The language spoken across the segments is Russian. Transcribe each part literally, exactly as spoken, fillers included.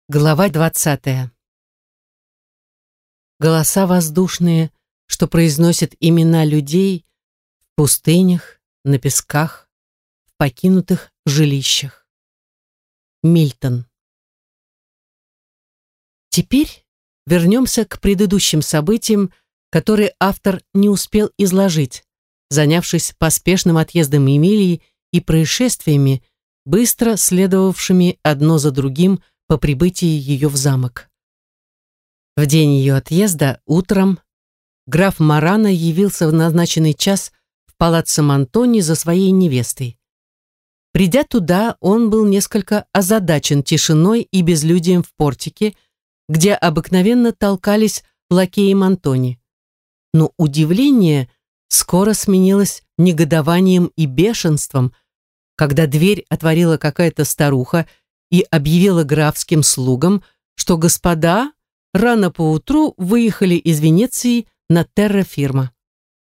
Глава двадцатая. Голоса воздушные, что произносят имена людей в пустынях, на песках, в покинутых жилищах. Мильтон. Теперь вернемся к предыдущим событиям, которые автор не успел изложить, занявшись поспешным отъездом Эмилии и происшествиями, быстро следовавшими одно за другим по прибытии ее в замок. В день ее отъезда, утром, граф Марано явился в назначенный час в палаццо Монтони за своей невестой. Придя туда, он был несколько озадачен тишиной и безлюдием в портике, где обыкновенно толкались лакеи Монтони. Но удивление скоро сменилось негодованием и бешенством, когда дверь отворила какая-то старуха и объявила графским слугам, что господа рано поутру выехали из Венеции на терра-фирма.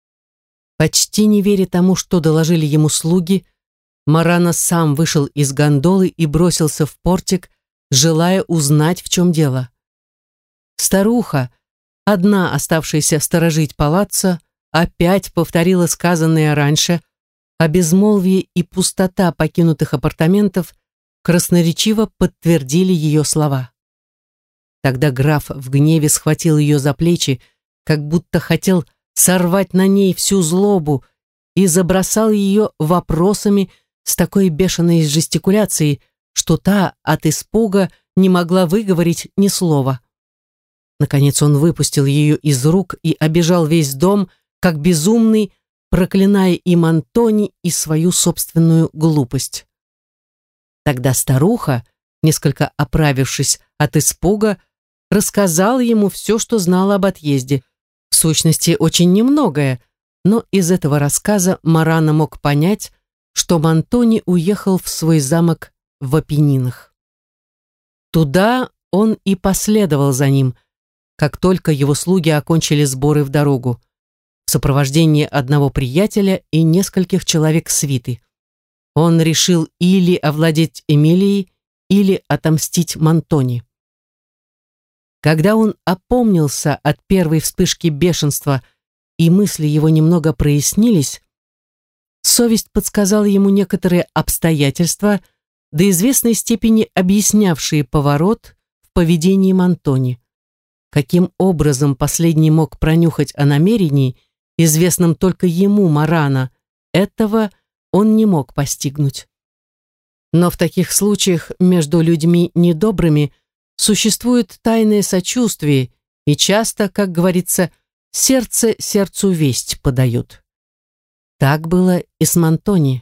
Почти не веря тому, что доложили ему слуги, Марано сам вышел из гондолы и бросился в портик, желая узнать, в чем дело. Старуха, одна оставшаяся сторожить палаццо, опять повторила сказанное раньше, а безмолвие и пустота покинутых апартаментов красноречиво подтвердили ее слова. Тогда граф в гневе схватил ее за плечи, как будто хотел сорвать на ней всю злобу, и забросал ее вопросами с такой бешеной жестикуляцией, что та от испуга не могла выговорить ни слова. Наконец он выпустил ее из рук и обежал весь дом, как безумный, проклиная и Монтони, и свою собственную глупость. Тогда старуха, несколько оправившись от испуга, рассказала ему все, что знала об отъезде. В сущности, очень немногое, но из этого рассказа Марано мог понять, что Монтони уехал в свой замок в Апеннинах. Туда он и последовал за ним, как только его слуги окончили сборы в дорогу, в сопровождении одного приятеля и нескольких человек свиты. Он решил или овладеть Эмилией, или отомстить Монтони. Когда он опомнился от первой вспышки бешенства и мысли его немного прояснились, совесть подсказала ему некоторые обстоятельства, до известной степени объяснявшие поворот в поведении Монтони. Каким образом последний мог пронюхать о намерении, известном только ему, Марано, этого он не мог постигнуть. Но в таких случаях между людьми недобрыми существует тайное сочувствие, и часто, как говорится, сердце сердцу весть подает. Так было и с Монтони.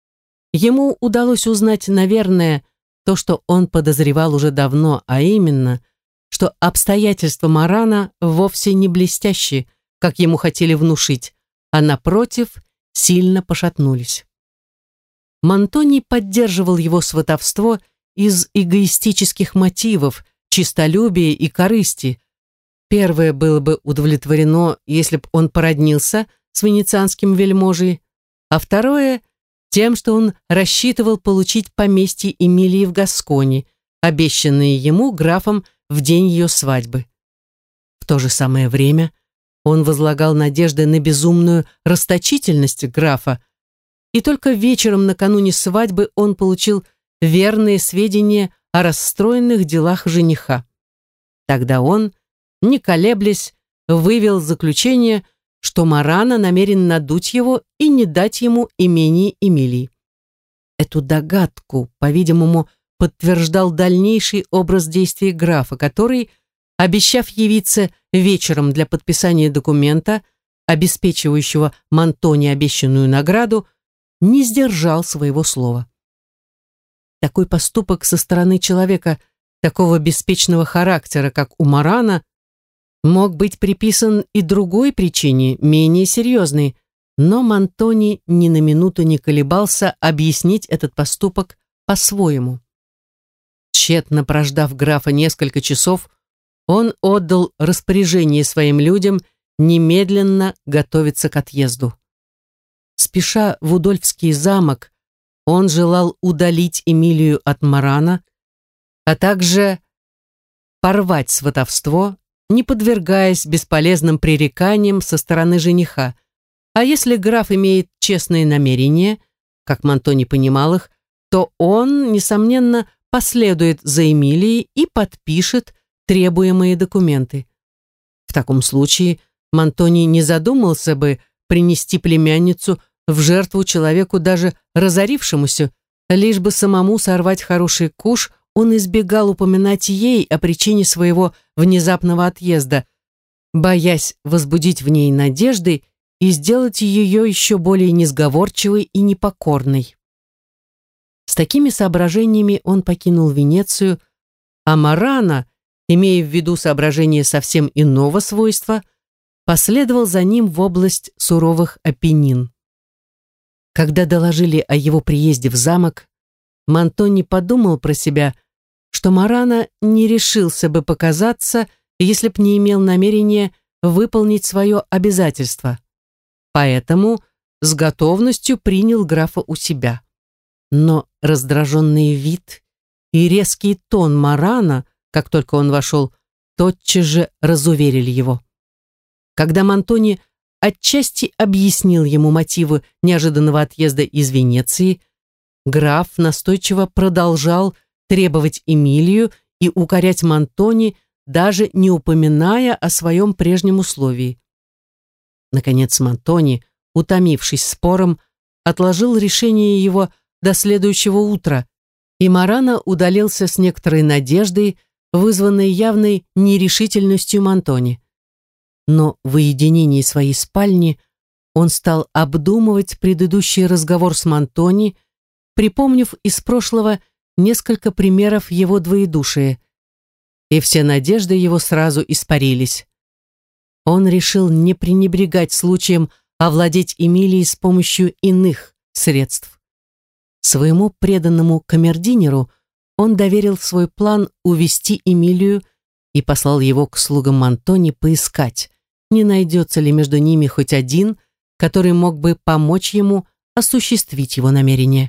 Ему удалось узнать, наверное, то, что он подозревал уже давно, а именно, что обстоятельства Марано вовсе не блестящие, как ему хотели внушить, а напротив, сильно пошатнулись. Монтони поддерживал его сватовство из эгоистических мотивов, честолюбия и корысти. Первое было бы удовлетворено, если б он породнился с венецианским вельможей, а второе — тем, что он рассчитывал получить поместье Эмилии в Гаскони, обещанное ему графом в день ее свадьбы. В то же самое время он возлагал надежды на безумную расточительность графа, и только вечером накануне свадьбы он получил верные сведения о расстроенных делах жениха. Тогда он, не колеблясь, вывел заключение, что Марано намерен надуть его и не дать ему имение Эмилии. Эту догадку, по-видимому, подтверждал дальнейший образ действий графа, который, обещав явиться вечером для подписания документа, обеспечивающего Монтони обещанную награду, не сдержал своего слова. Такой поступок со стороны человека такого беспечного характера, как у Марано, мог быть приписан и другой причине, менее серьезной, но Монтони ни на минуту не колебался объяснить этот поступок по-своему. Тщетно прождав графа несколько часов, он отдал распоряжение своим людям немедленно готовиться к отъезду. Спеша в Удольфский замок, он желал удалить Эмилию от Марано, а также порвать сватовство, не подвергаясь бесполезным пререканиям со стороны жениха. А если граф имеет честные намерения, как Монтони понимал их, то он, несомненно, последует за Эмилией и подпишет требуемые документы. В таком случае Монтони не задумался бы принести племянницу в жертву человеку, даже разорившемуся, лишь бы самому сорвать хороший куш. Он избегал упоминать ей о причине своего внезапного отъезда, боясь возбудить в ней надежды и сделать ее еще более несговорчивой и непокорной. С такими соображениями он покинул Венецию, а Марана, имея в виду соображения совсем иного свойства, последовал за ним в область суровых Апеннин. Когда доложили о его приезде в замок, Монтони подумал про себя, что Марана не решился бы показаться, если б не имел намерения выполнить свое обязательство. Поэтому с готовностью принял графа у себя. Но раздраженный вид и резкий тон Марана, как только он вошел, тотчас же разуверили его. Когда Монтони отчасти объяснил ему мотивы неожиданного отъезда из Венеции, граф настойчиво продолжал требовать Эмилию и укорять Монтони, даже не упоминая о своем прежнем условии. Наконец Монтони, утомившись спором, отложил решение его до следующего утра, и Марана удалился с некоторой надеждой, вызванной явной нерешительностью Монтони. Но в уединении своей спальни он стал обдумывать предыдущий разговор с Монтони, припомнив из прошлого несколько примеров его двоедушия, и все надежды его сразу испарились. Он решил не пренебрегать случаем овладеть Эмилией с помощью иных средств. Своему преданному камердинеру он доверил свой план увести Эмилию и послал его к слугам Монтони поискать, не найдется ли между ними хоть один, который мог бы помочь ему осуществить его намерение.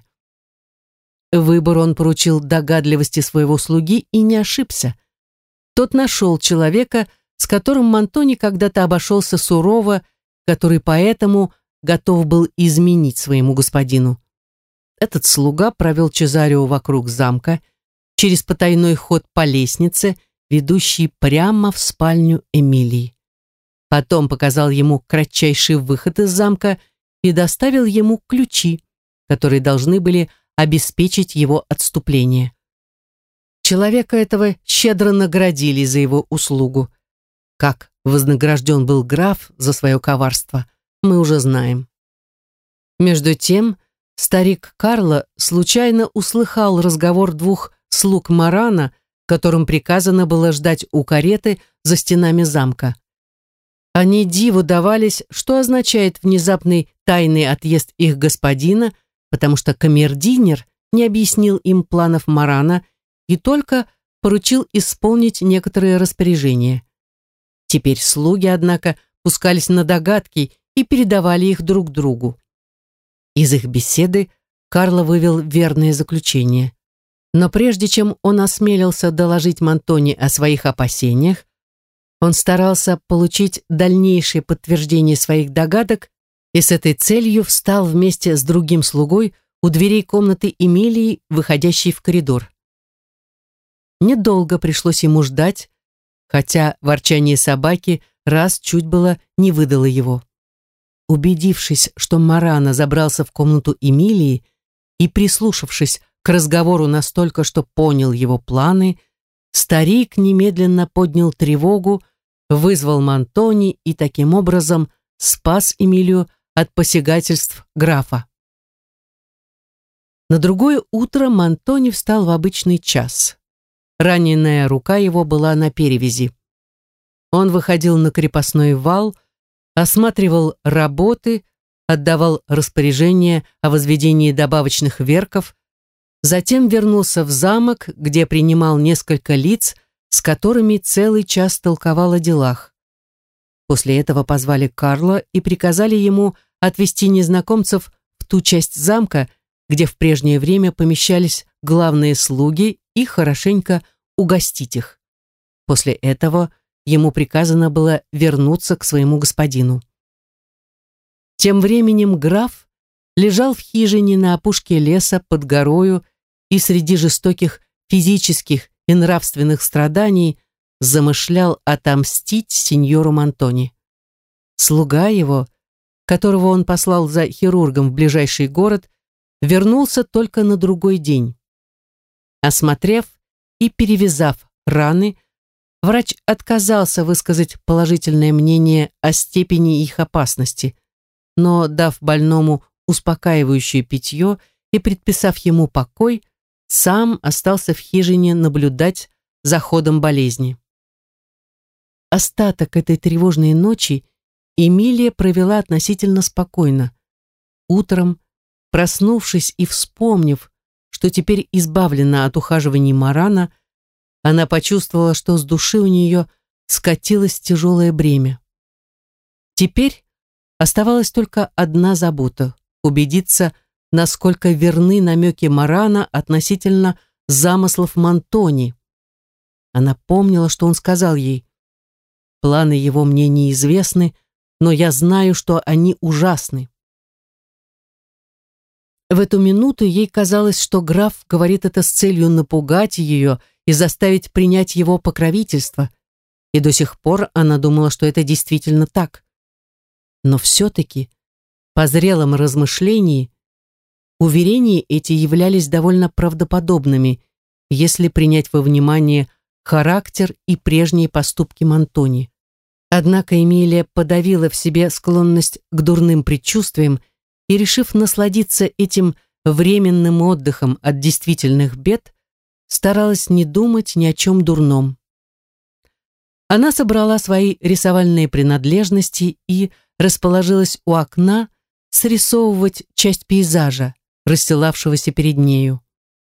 Выбор он поручил догадливости своего слуги и не ошибся. Тот нашел человека, с которым Монтони когда-то обошелся сурово, который поэтому готов был изменить своему господину. Этот слуга провел Чезарио вокруг замка, через потайной ход по лестнице, ведущей прямо в спальню Эмилии. Потом показал ему кратчайший выход из замка и доставил ему ключи, которые должны были обеспечить его отступление. Человека этого щедро наградили за его услугу. Как вознагражден был граф за свое коварство, мы уже знаем. Между тем, старик Карло случайно услыхал разговор двух слуг Марана, которым приказано было ждать у кареты за стенами замка. Они диву давались, что означает внезапный тайный отъезд их господина, потому что камердинер не объяснил им планов Марана и только поручил исполнить некоторые распоряжения. Теперь слуги, однако, пускались на догадки и передавали их друг другу. Из их беседы Карло вывел верное заключение. Но прежде чем он осмелился доложить Монтони о своих опасениях, он старался получить дальнейшее подтверждение своих догадок и с этой целью встал вместе с другим слугой у дверей комнаты Эмилии, выходящей в коридор. Недолго пришлось ему ждать, хотя ворчание собаки раз чуть было не выдало его. Убедившись, что Марана забрался в комнату Эмилии и прислушавшись к разговору настолько, что понял его планы, старик немедленно поднял тревогу, вызвал Монтони и таким образом спас Эмилию от посягательств графа. На другое утро Монтони встал в обычный час. Раненая рука его была на перевязи. Он выходил на крепостной вал, осматривал работы, отдавал распоряжения о возведении добавочных верков, затем вернулся в замок, где принимал несколько лиц, с которыми целый час толковал о делах. После этого позвали Карло и приказали ему отвезти незнакомцев в ту часть замка, где в прежнее время помещались главные слуги, и хорошенько угостить их. После этого ему приказано было вернуться к своему господину. Тем временем граф лежал в хижине на опушке леса под горою и среди жестоких физических и нравственных страданий замышлял отомстить сеньору Мантони. Слуга его, которого он послал за хирургом в ближайший город, вернулся только на другой день. Осмотрев и перевязав раны, врач отказался высказать положительное мнение о степени их опасности, но, дав больному успокаивающее питье и предписав ему покой, сам остался в хижине наблюдать за ходом болезни. Остаток этой тревожной ночи Эмилия провела относительно спокойно. Утром, проснувшись и вспомнив, что теперь избавлена от ухаживаний Марана, она почувствовала, что с души у нее скатилось тяжелое бремя. Теперь оставалась только одна забота — убедиться, насколько верны намеки Марана относительно замыслов Мантони. Она помнила, что он сказал ей: «Планы его мне неизвестны, но я знаю, что они ужасны». В эту минуту ей казалось, что граф говорит это с целью напугать ее и заставить принять его покровительство, и до сих пор она думала, что это действительно так. Но все-таки, по зрелом размышлении, уверения эти являлись довольно правдоподобными, если принять во внимание характер и прежние поступки Мантони. Однако Эмилия подавила в себе склонность к дурным предчувствиям и, решив насладиться этим временным отдыхом от действительных бед, старалась не думать ни о чем дурном. Она собрала свои рисовальные принадлежности и расположилась у окна срисовывать часть пейзажа, расстилавшегося перед нею.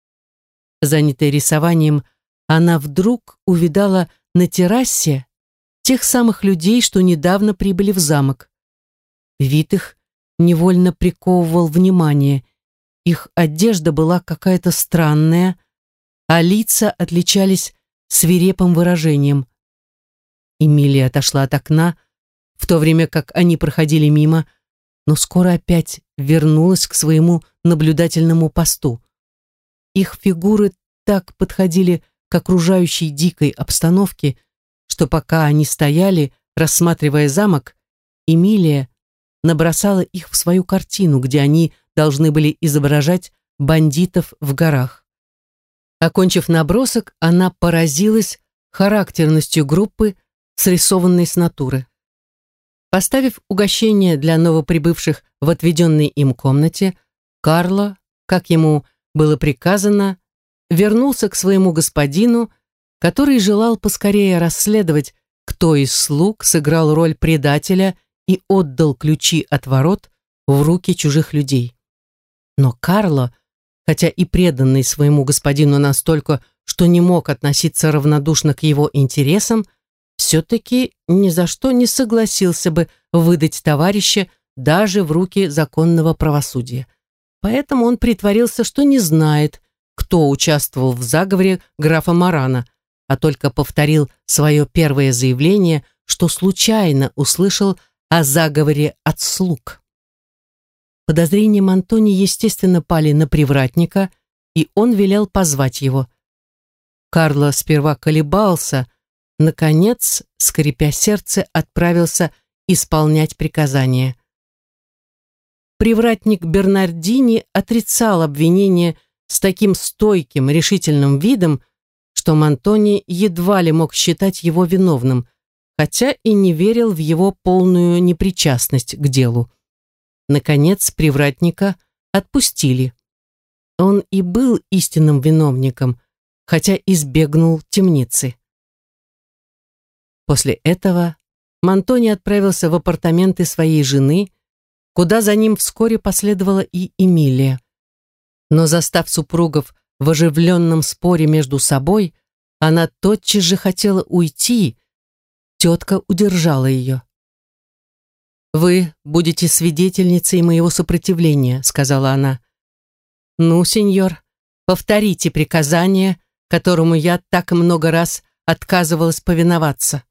Занятая рисованием, она вдруг увидала на террасе тех самых людей, что недавно прибыли в замок. Вид их невольно приковывал внимание. Их одежда была какая-то странная, а лица отличались свирепым выражением. Эмилия отошла от окна, в то время как они проходили мимо, но скоро опять вернулась к своему наблюдательному посту. Их фигуры так подходили к окружающей дикой обстановке, что пока они стояли, рассматривая замок, Эмилия набросала их в свою картину, где они должны были изображать бандитов в горах. Окончив набросок, она поразилась характерностью группы, срисованной с натуры. Поставив угощение для новоприбывших в отведенной им комнате, Карло, как ему было приказано, вернулся к своему господину, который желал поскорее расследовать, кто из слуг сыграл роль предателя и отдал ключи от ворот в руки чужих людей. Но Карло, хотя и преданный своему господину настолько, что не мог относиться равнодушно к его интересам, все-таки ни за что не согласился бы выдать товарища даже в руки законного правосудия. Поэтому он притворился, что не знает, кто участвовал в заговоре графа Марана, а только повторил свое первое заявление, что случайно услышал о заговоре от слуг. Подозрения Мантони, естественно, пали на привратника, и он велел позвать его. Карло сперва колебался, наконец, скрипя сердце, отправился исполнять приказание. Привратник Бернардини отрицал обвинение с таким стойким, решительным видом, что Мантони едва ли мог считать его виновным, хотя и не верил в его полную непричастность к делу. Наконец, привратника отпустили. Он и был истинным виновником, хотя избегнул темницы. После этого Мантони отправился в апартаменты своей жены, куда за ним вскоре последовала и Эмилия. Но застав супругов в оживленном споре между собой, она тотчас же хотела уйти. Тетка удержала ее. «Вы будете свидетельницей моего сопротивления», — сказала она. «Ну, сеньор, повторите приказание, которому я так много раз отказывалась повиноваться.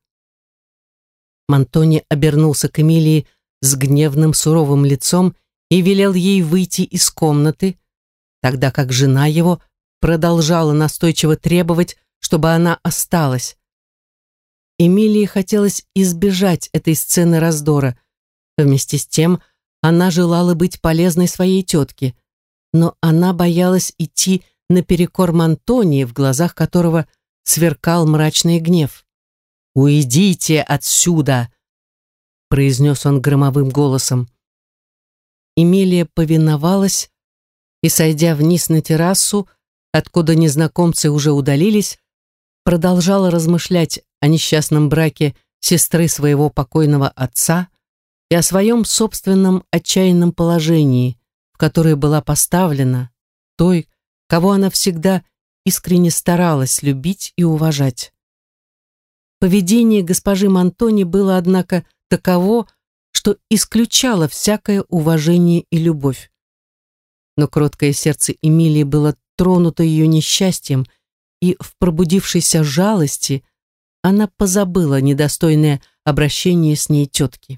Мантони обернулся к Эмилии с гневным суровым лицом и велел ей выйти из комнаты, тогда как жена его продолжала настойчиво требовать, чтобы она осталась. Эмилии хотелось избежать этой сцены раздора. Вместе с тем она желала быть полезной своей тетке, но она боялась идти наперекор Мантонии, в глазах которого сверкал мрачный гнев. «Уйдите отсюда!» — произнес он громовым голосом. Эмилия повиновалась и, сойдя вниз на террасу, откуда незнакомцы уже удалились, продолжала размышлять о несчастном браке сестры своего покойного отца и о своем собственном отчаянном положении, в которое была поставлена, той, кого она всегда искренне старалась любить и уважать. Поведение госпожи Мантони было, однако, таково, что исключало всякое уважение и любовь. Но кроткое сердце Эмилии было тронуто ее несчастьем, и в пробудившейся жалости она позабыла недостойное обращение с ней тетки.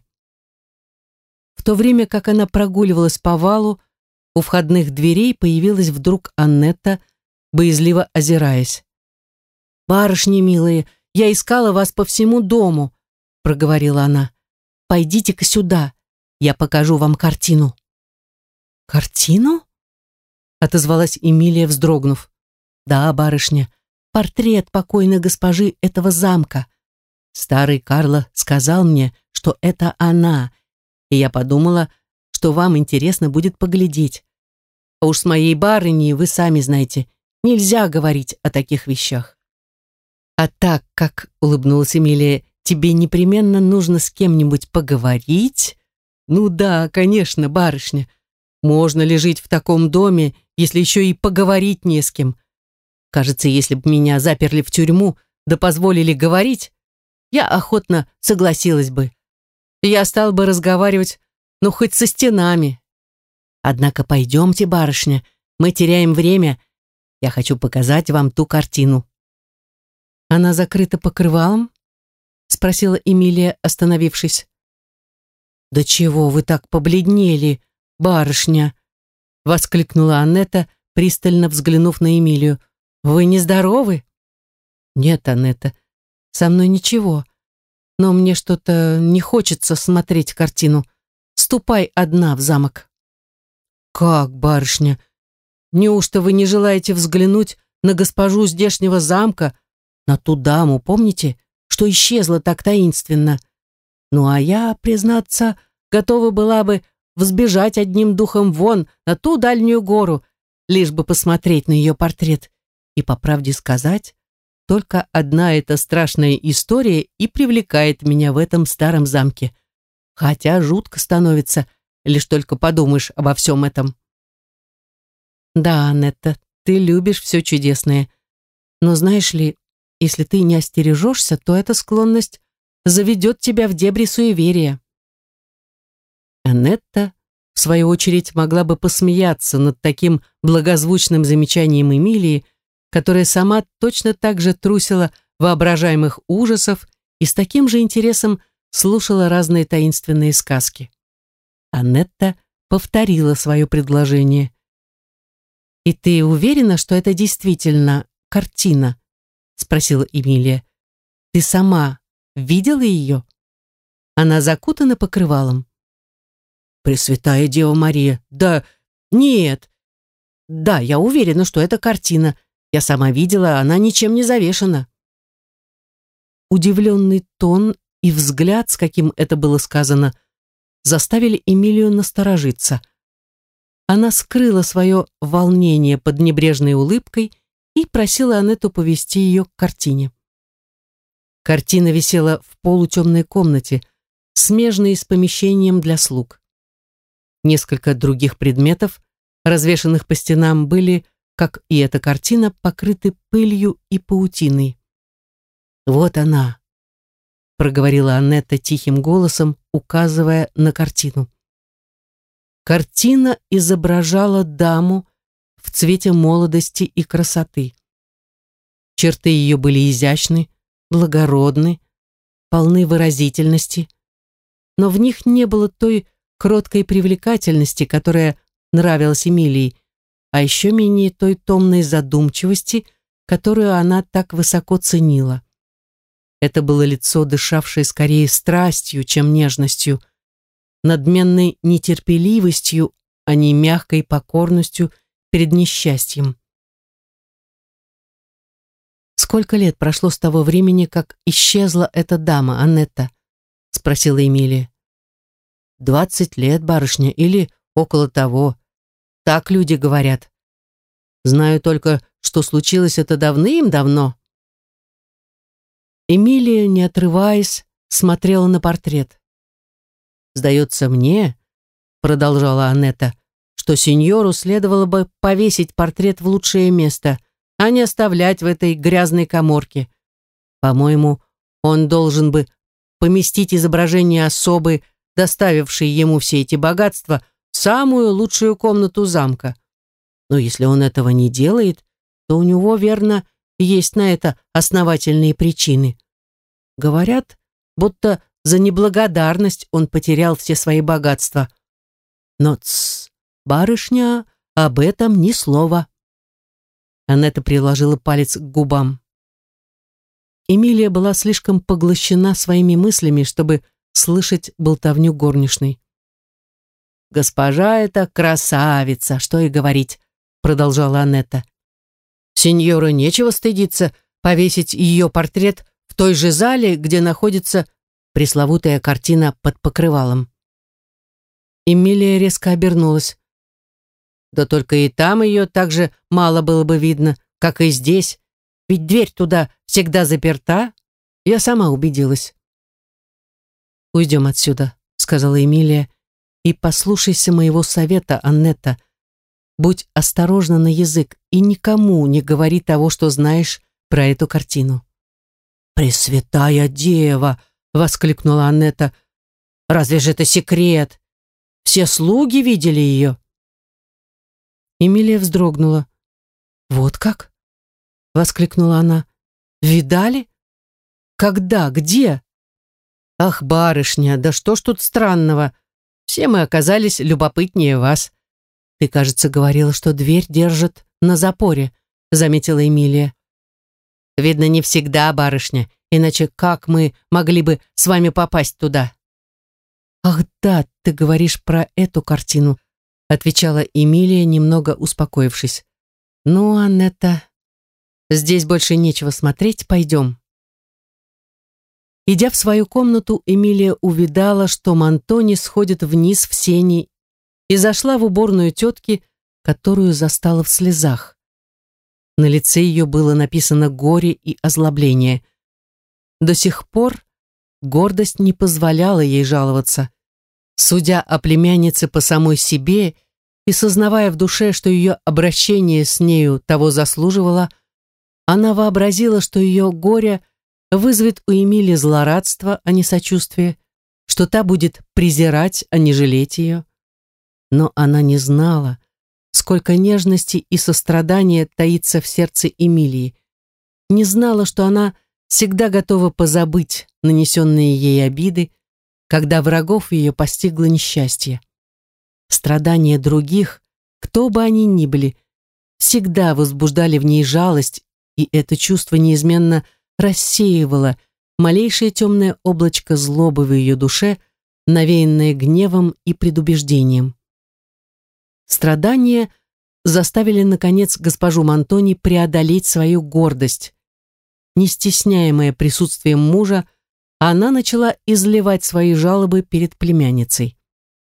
В то время как она прогуливалась по валу, у входных дверей появилась вдруг Аннетта, боязливо озираясь. «Барышни милые, я искала вас по всему дому», — проговорила она. «Пойдите-ка сюда, я покажу вам картину». «Картину?» — отозвалась Эмилия, вздрогнув. «Да, барышня, портрет покойной госпожи этого замка. Старый Карло сказал мне, что это она, и я подумала, что вам интересно будет поглядеть. А уж с моей барыней, вы сами знаете, нельзя говорить о таких вещах». «А так как, — улыбнулась Эмилия, — тебе непременно нужно с кем-нибудь поговорить? Ну да, конечно, барышня. Можно ли жить в таком доме, если еще и поговорить не с кем? Кажется, если бы меня заперли в тюрьму, да позволили говорить, я охотно согласилась бы. Я стал бы разговаривать, ну, хоть со стенами. Однако пойдемте, барышня, мы теряем время. Я хочу показать вам ту картину». «Она закрыта покрывалом?» — спросила Эмилия, остановившись. «Да чего вы так побледнели, барышня?» — воскликнула Аннетта, пристально взглянув на Эмилию. «Вы нездоровы?» «Нет, Аннетта, со мной ничего, но мне что-то не хочется смотреть картину. Ступай одна в замок». «Как, барышня? Неужто вы не желаете взглянуть на госпожу здешнего замка, на ту даму, помните, что исчезла так таинственно? Ну, а я, признаться, готова была бы взбежать одним духом вон на ту дальнюю гору, лишь бы посмотреть на ее портрет. И, по правде сказать, только одна эта страшная история и привлекает меня в этом старом замке. Хотя жутко становится, лишь только подумаешь обо всем этом». «Да, Аннетта, ты любишь все чудесное. Но знаешь ли, если ты не остережешься, то эта склонность заведет тебя в дебри суеверия». Аннетта, в свою очередь, могла бы посмеяться над таким благозвучным замечанием Эмилии, которая сама точно так же трусила воображаемых ужасов и с таким же интересом слушала разные таинственные сказки. Аннетта повторила свое предложение. «И ты уверена, что это действительно картина?» — спросила Эмилия. «Ты сама видела ее? Она закутана покрывалом?» «Пресвятая Дева Мария, да, нет. Да, я уверена, что это картина. Я сама видела, она ничем не завешена». Удивленный тон и взгляд, с каким это было сказано, заставили Эмилию насторожиться. Она скрыла свое волнение под небрежной улыбкой и просила Аннетту повести ее к картине. Картина висела в полутемной комнате, смежной с помещением для слуг. Несколько других предметов, развешанных по стенам, были, как и эта картина, покрыты пылью и паутиной. «Вот она», — проговорила Аннетта тихим голосом, указывая на картину. Картина изображала даму в цвете молодости и красоты. Черты ее были изящны, благородны, полны выразительности, но в них не было той кроткой привлекательности, которая нравилась Эмилии, а еще менее той томной задумчивости, которую она так высоко ценила. Это было лицо, дышавшее скорее страстью, чем нежностью, надменной нетерпеливостью, а не мягкой покорностью перед несчастьем. «Сколько лет прошло с того времени, как исчезла эта дама, Аннетта?» — спросила Эмилия. «Двадцать лет, барышня, или около того. Так люди говорят. Знаю только, что случилось это давным-давно». Эмилия, не отрываясь, смотрела на портрет. «Сдается мне, — продолжала Аннетта, — что сеньору следовало бы повесить портрет в лучшее место, а не оставлять в этой грязной каморке. По-моему, он должен бы поместить изображение особы, доставившей ему все эти богатства, в самую лучшую комнату замка. Но если он этого не делает, то у него, верно, есть на это основательные причины. Говорят, будто за неблагодарность он потерял все свои богатства. Но, тс, барышня, об этом ни слова». Аннетта приложила палец к губам. Эмилия была слишком поглощена своими мыслями, чтобы слышать болтовню горничной. «Госпожа эта красавица, что и говорить», — продолжала Аннетта. «Сеньору нечего стыдиться повесить ее портрет в той же зале, где находится пресловутая картина под покрывалом». Эмилия резко обернулась. «Да только и там ее так же мало было бы видно, как и здесь, ведь дверь туда всегда заперта. Я сама убедилась». «Уйдем отсюда», — сказала Эмилия, — «и послушайся моего совета, Аннетта. Будь осторожна на язык и никому не говори того, что знаешь про эту картину». «Пресвятая Дева!» — воскликнула Аннетта. «Разве же это секрет? Все слуги видели ее». Эмилия вздрогнула. «Вот как?» — воскликнула она. «Видали? Когда? Где?» «Ах, барышня, да что ж тут странного? Все мы оказались любопытнее вас. Ты, кажется, говорила, что дверь держат на запоре», — заметила Эмилия. «Видно, не всегда, барышня, иначе как мы могли бы с вами попасть туда?» «Ах да, ты говоришь про эту картину», — отвечала Эмилия, немного успокоившись. «Ну, Аннетта, здесь больше нечего смотреть, пойдем». Идя в свою комнату, Эмилия увидала, что Монтони сходит вниз в сени, и зашла в уборную тетки, которую застала в слезах. На лице ее было написано горе и озлобление. До сих пор гордость не позволяла ей жаловаться. Судя о племяннице по самой себе и сознавая в душе, что ее обращение с нею того заслуживало, она вообразила, что ее горе вызовет у Эмилии злорадство, а не сочувствие, что та будет презирать, а не жалеть ее. Но она не знала, сколько нежности и сострадания таится в сердце Эмилии, не знала, что она всегда готова позабыть нанесенные ей обиды, когда врагов ее постигло несчастье. Страдания других, кто бы они ни были, всегда возбуждали в ней жалость, и это чувство неизменно рассеивало малейшее темное облачко злобы в ее душе, навеянное гневом и предубеждением. Страдания заставили, наконец, госпожу Монтони преодолеть свою гордость. Не стесняемая присутствием мужа, она начала изливать свои жалобы перед племянницей.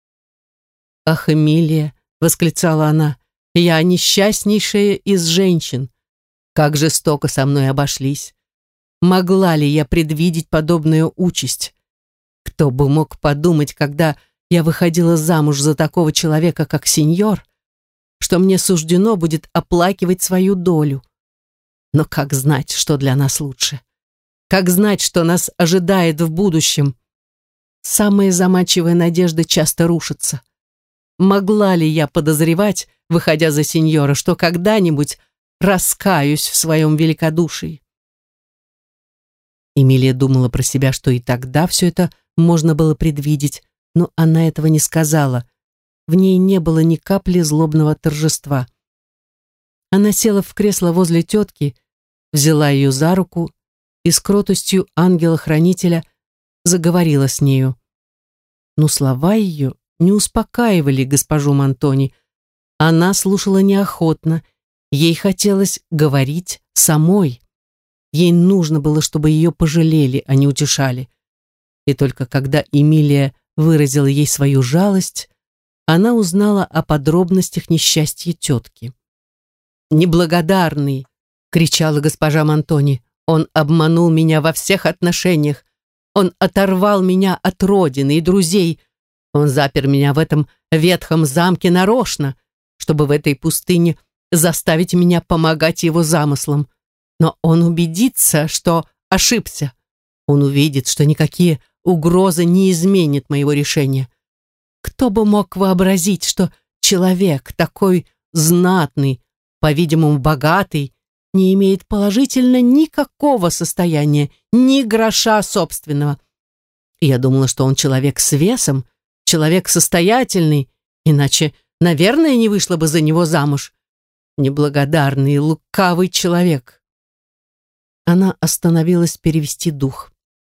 «Ах, Эмилия!» — восклицала она. «Я несчастнейшая из женщин. Как жестоко со мной обошлись. Могла ли я предвидеть подобную участь? Кто бы мог подумать, когда я выходила замуж за такого человека, как сеньор, что мне суждено будет оплакивать свою долю? Но как знать, что для нас лучше? Как знать, что нас ожидает в будущем? Самые заманчивые надежды часто рушатся. Могла ли я подозревать, выходя за сеньора, что когда-нибудь раскаюсь в своем великодушии?» Эмилия думала про себя, что и тогда все это можно было предвидеть, но она этого не сказала. В ней не было ни капли злобного торжества. Она села в кресло возле тетки, взяла ее за руку и с кротостью ангела-хранителя заговорила с нею. Но слова ее не успокаивали госпожу Монтони. Она слушала неохотно, ей хотелось говорить самой. Ей нужно было, чтобы ее пожалели, а не утешали. И только когда Эмилия выразила ей свою жалость, она узнала о подробностях несчастья тетки. «Неблагодарный!» — кричала госпожа Монтони. «Он обманул меня во всех отношениях. Он оторвал меня от родины и друзей. Он запер меня в этом ветхом замке нарочно, чтобы в этой пустыне заставить меня помогать его замыслам. Но он убедится, что ошибся. Он увидит, что никакие угрозы не изменят моего решения. Кто бы мог вообразить, что человек такой знатный, по-видимому, богатый, не имеет положительно никакого состояния, ни гроша собственного. Я думала, что он человек с весом, человек состоятельный, иначе, наверное, не вышла бы за него замуж. Неблагодарный, лукавый человек». Она остановилась перевести дух.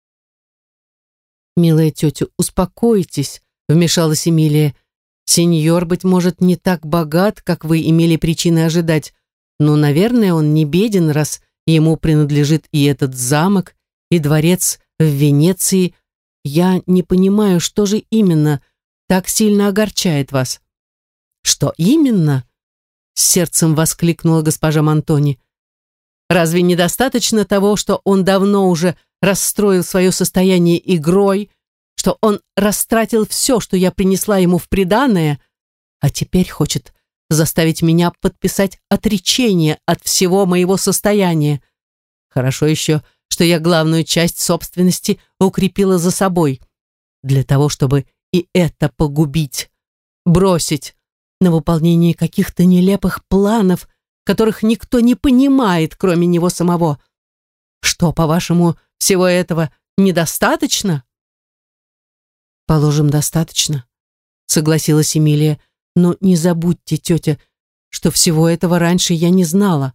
«Милая тетя, успокойтесь», — вмешалась Эмилия. «Сеньор, быть может, не так богат, как вы имели причины ожидать, но, наверное, он не беден, раз ему принадлежит и этот замок, и дворец в Венеции. Я не понимаю, что же именно так сильно огорчает вас». «Что именно?» — с сердцем воскликнула госпожа Монтони. «Разве недостаточно того, что он давно уже расстроил свое состояние игрой, что он растратил все, что я принесла ему в приданое, а теперь хочет заставить меня подписать отречение от всего моего состояния? Хорошо еще, что я главную часть собственности укрепила за собой, для того, чтобы и это погубить, бросить на выполнение каких-то нелепых планов, которых никто не понимает, кроме него самого. Что, по-вашему, всего этого недостаточно?» «Положим, достаточно», — согласилась Эмилия. «Но не забудьте, тетя, что всего этого раньше я не знала».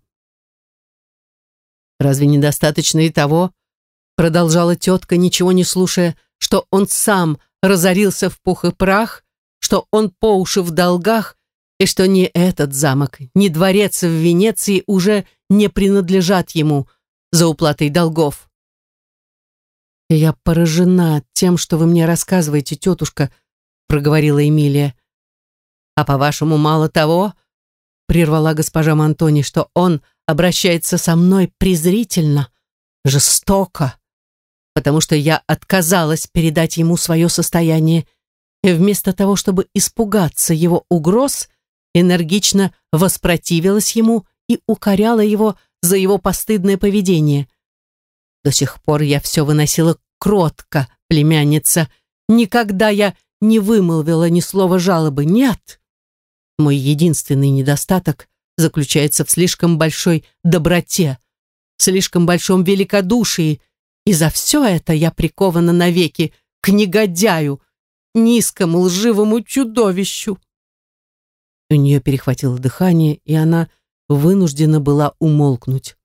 «Разве недостаточно и того, — продолжала тетка, ничего не слушая, — что он сам разорился в пух и прах, что он по уши в долгах, и что ни этот замок, ни дворец в Венеции уже не принадлежат ему за уплатой долгов?» «Я поражена тем, что вы мне рассказываете, тетушка», — проговорила Эмилия. «А по-вашему, мало того, — прервала госпожа Монтони, — что он обращается со мной презрительно, жестоко, потому что я отказалась передать ему свое состояние, и вместо того, чтобы испугаться его угроз, энергично воспротивилась ему и укоряла его за его постыдное поведение. До сих пор я все выносила кротко, племянница. Никогда я не вымолвила ни слова жалобы. Нет. Мой единственный недостаток заключается в слишком большой доброте, слишком большом великодушии, и за все это я прикована навеки к негодяю, низкому лживому чудовищу». У нее перехватило дыхание, и она вынуждена была умолкнуть.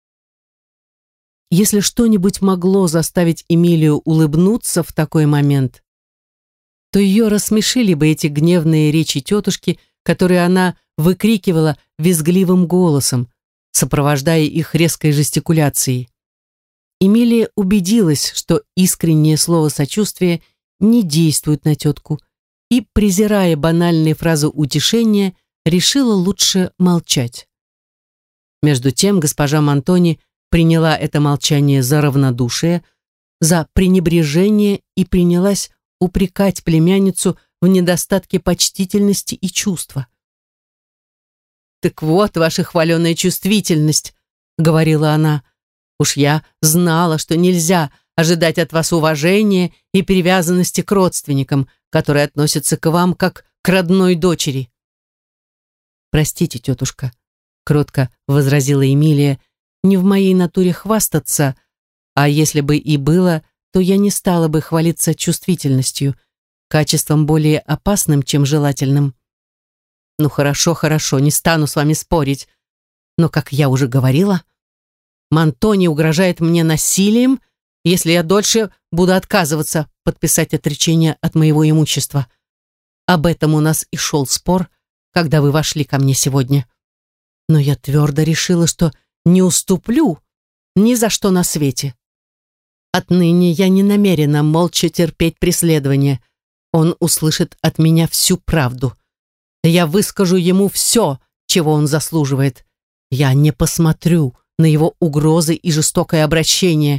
Если что-нибудь могло заставить Эмилию улыбнуться в такой момент, то ее рассмешили бы эти гневные речи тетушки, которые она выкрикивала визгливым голосом, сопровождая их резкой жестикуляцией. Эмилия убедилась, что искреннее слово сочувствия не действует на тетку, и, презирая банальные фразы утешения, решила лучше молчать. Между тем госпожа Монтони приняла это молчание за равнодушие, за пренебрежение и принялась упрекать племянницу в недостатке почтительности и чувства. «Так вот ваша хваленая чувствительность», — говорила она. «Уж я знала, что нельзя ожидать от вас уважения и привязанности к родственникам, которые относятся к вам как к родной дочери». «Простите, тетушка», — кротко возразила Эмилия, — «не в моей натуре хвастаться, А если бы и было, то я не стала бы хвалиться чувствительностью, качеством более опасным, чем желательным. Ну хорошо, хорошо, не стану с вами спорить. Но, как я уже говорила, Мантони угрожает мне насилием, если я дольше буду отказываться подписать отречение от моего имущества. Об этом у нас и шел спор, когда вы вошли ко мне сегодня. Но я твердо решила, что не уступлю ни за что на свете. Отныне я не намерена молча терпеть преследование. Он услышит от меня всю правду. Я выскажу ему все, чего он заслуживает. Я не посмотрю на его угрозы и жестокое обращение.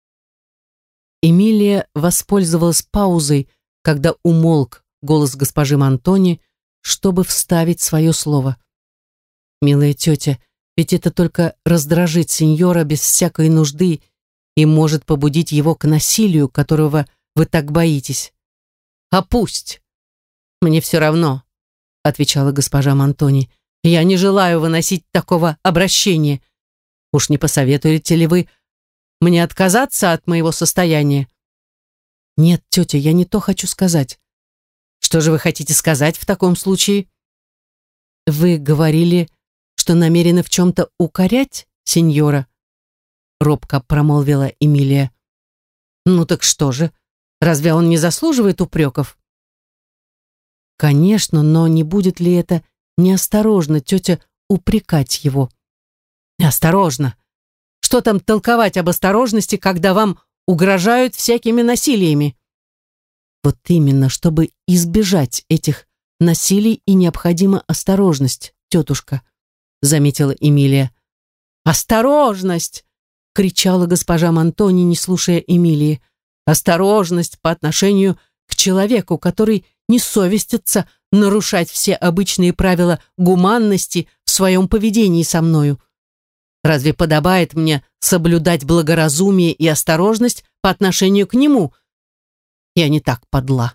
Эмилия воспользовалась паузой, когда умолк голос госпожи Мантони, чтобы вставить свое слово. «Милая тетя, ведь это только раздражит сеньора без всякой нужды и может побудить его к насилию, которого вы так боитесь. А пусть! Мне все равно», — отвечала госпожа Мантони. «Я не желаю выносить такого обращения. Уж не посоветуете ли вы мне отказаться от моего состояния?» «Нет, тетя, я не то хочу сказать». «Что же вы хотите сказать в таком случае?» «Вы говорили, что намерены в чем-то укорять сеньора», робко промолвила Эмилия. «Ну так что же? Разве он не заслуживает упреков?» «Конечно, но не будет ли это неосторожно, тетя, упрекать его?» «Осторожно! Что там толковать об осторожности, когда вам угрожают всякими насилиями?» «Вот именно, чтобы избежать этих насилий и необходима осторожность, тетушка», заметила Эмилия. «Осторожность!» — кричала госпожа Мантони, не слушая Эмилии. «Осторожность по отношению к человеку, который не совестится нарушать все обычные правила гуманности в своем поведении со мною. Разве подобает мне соблюдать благоразумие и осторожность по отношению к нему? Я не так подла».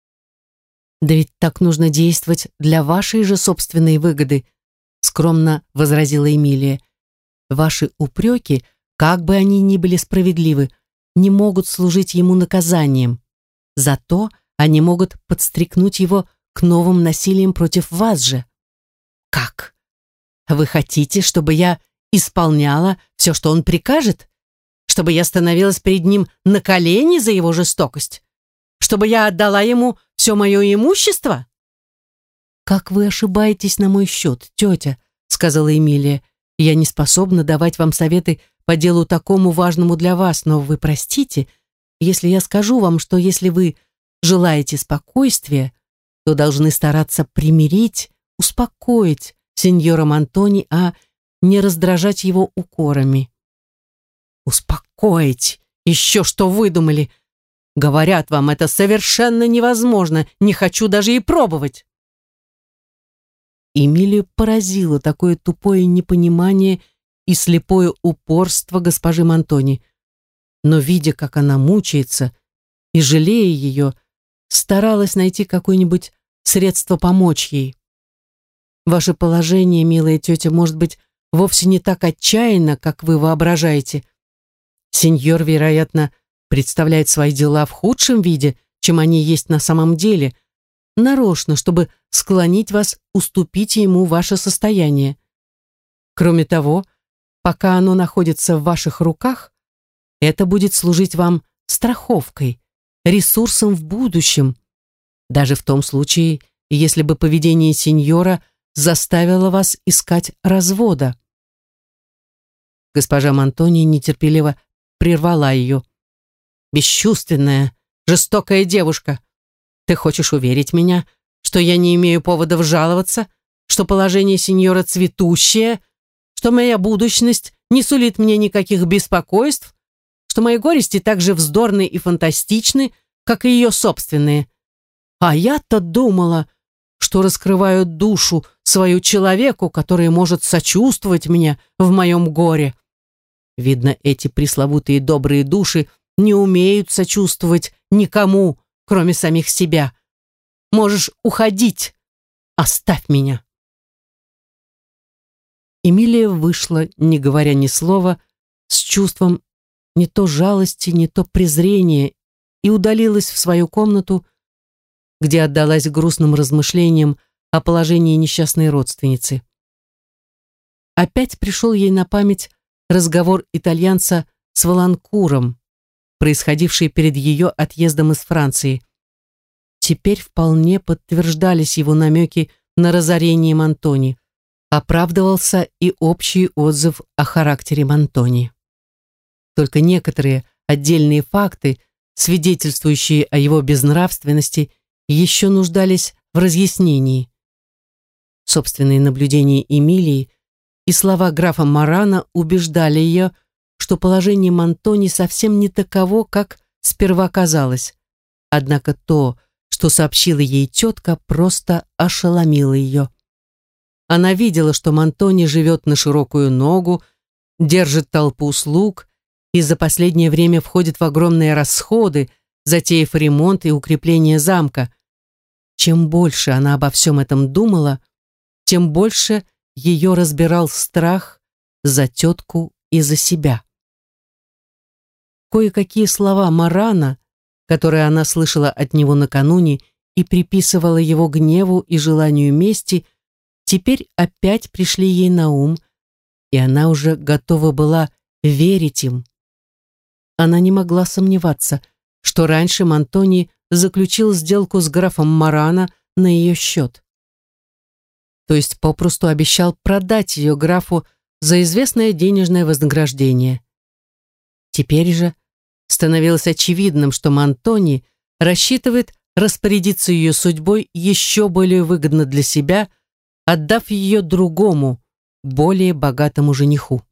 «Да ведь так нужно действовать для вашей же собственной выгоды», скромно возразила Эмилия. «Ваши упреки, как бы они ни были справедливы, не могут служить ему наказанием. Зато они могут подстрекнуть его к новым насилиям против вас же». «Как? Вы хотите, чтобы я исполняла все, что он прикажет? Чтобы я становилась перед ним на колени за его жестокость? Чтобы я отдала ему все мое имущество?» «Как вы ошибаетесь на мой счет, тетя», сказала Эмилия. «Я не способна давать вам советы по делу такому важному для вас, но вы простите, если я скажу вам, что если вы желаете спокойствия, то должны стараться примирить, успокоить сеньора Мантони, а не раздражать его укорами». «Успокоить? Еще что выдумали? Говорят вам, это совершенно невозможно, не хочу даже и пробовать». Эмилию поразило такое тупое непонимание и слепое упорство госпожи Мантони. Но, видя, как она мучается, и жалея ее, старалась найти какое-нибудь средство помочь ей. «Ваше положение, милая тетя, может быть, вовсе не так отчаянно, как вы воображаете. Сеньор, вероятно, представляет свои дела в худшем виде, чем они есть на самом деле, нарочно, чтобы склонить вас уступить ему ваше состояние. Кроме того, пока оно находится в ваших руках, это будет служить вам страховкой, ресурсом в будущем, даже в том случае, если бы поведение сеньора заставило вас искать развода». Госпожа Мантони нетерпеливо прервала ее. «Бесчувственная, жестокая девушка, ты хочешь уверить меня, что я не имею поводов жаловаться, что положение сеньора цветущее, что моя будущность не сулит мне никаких беспокойств, что мои горести так же вздорны и фантастичны, как и ее собственные. А я-то думала, что раскрываю душу свою человеку, который может сочувствовать мне в моем горе. Видно, эти пресловутые добрые души не умеют сочувствовать никому, кроме самих себя. Можешь уходить. Оставь меня». Эмилия вышла, не говоря ни слова, с чувством не то жалости, не то презрения, и удалилась в свою комнату, где отдалась грустным размышлениям о положении несчастной родственницы. Опять пришел ей на память разговор итальянца с Валанкуром, происходивший перед ее отъездом из Франции. Теперь вполне подтверждались его намеки на разорение Монтони. Оправдывался и общий отзыв о характере Монтони. Только некоторые отдельные факты, свидетельствующие о его безнравственности, еще нуждались в разъяснении. Собственные наблюдения Эмилии и слова графа Марана убеждали ее, что положение Монтони совсем не таково, как сперва казалось. Однако то, что сообщила ей тетка, просто ошеломило ее. Она видела, что Монтони живет на широкую ногу, держит толпу слуг и за последнее время входит в огромные расходы, затеяв ремонт и укрепление замка. Чем больше она обо всем этом думала, тем больше ее разбирал страх за тетку и за себя. Кое-какие слова Марана, которые она слышала от него накануне и приписывала его гневу и желанию мести, теперь опять пришли ей на ум, и она уже готова была верить им. Она не могла сомневаться, что раньше Монтони заключил сделку с графом Марана на ее счет. То есть попросту обещал продать ее графу за известное денежное вознаграждение. Теперь же становилось очевидным, что Монтони рассчитывает распорядиться ее судьбой еще более выгодно для себя, отдав ее другому, более богатому жениху.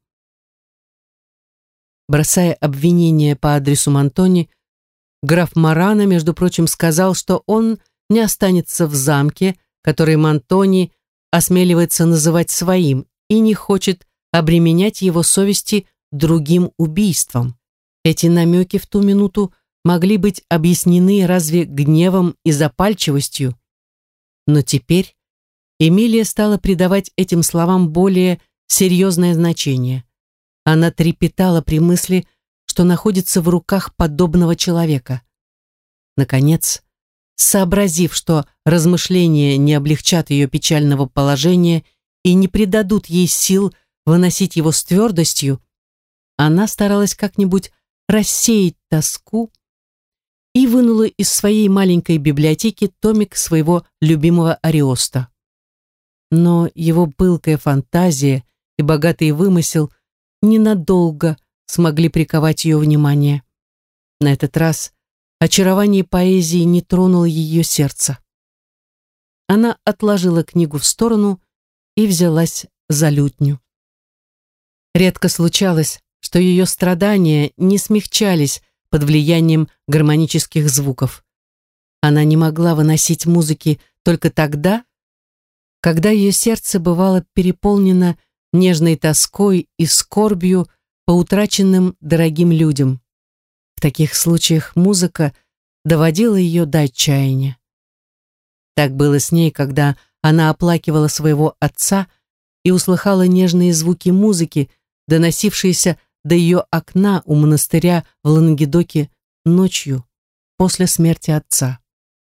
Бросая обвинения по адресу Монтони, граф Марана, между прочим, сказал, что он не останется в замке, который Монтони осмеливается называть своим, и не хочет обременять его совести другим убийством. Эти намеки в ту минуту могли быть объяснены разве гневом и запальчивостью, но теперь Эмилия стала придавать этим словам более серьезное значение. Она трепетала при мысли, что находится в руках подобного человека. Наконец, сообразив, что размышления не облегчат ее печального положения и не придадут ей сил выносить его с твердостью, она старалась как-нибудь рассеять тоску и вынула из своей маленькой библиотеки томик своего любимого Ариоста. Но его пылкая фантазия и богатый вымысел ненадолго смогли приковать ее внимание. На этот раз очарование поэзии не тронуло ее сердце. Она отложила книгу в сторону и взялась за лютню. Редко случалось, что ее страдания не смягчались под влиянием гармонических звуков. Она не могла выносить музыки только тогда, когда ее сердце бывало переполнено нежной тоской и скорбью по утраченным дорогим людям. В таких случаях музыка доводила ее до отчаяния. Так было с ней, когда она оплакивала своего отца и услыхала нежные звуки музыки, доносившиеся до ее окна у монастыря в Лангедоке ночью после смерти отца.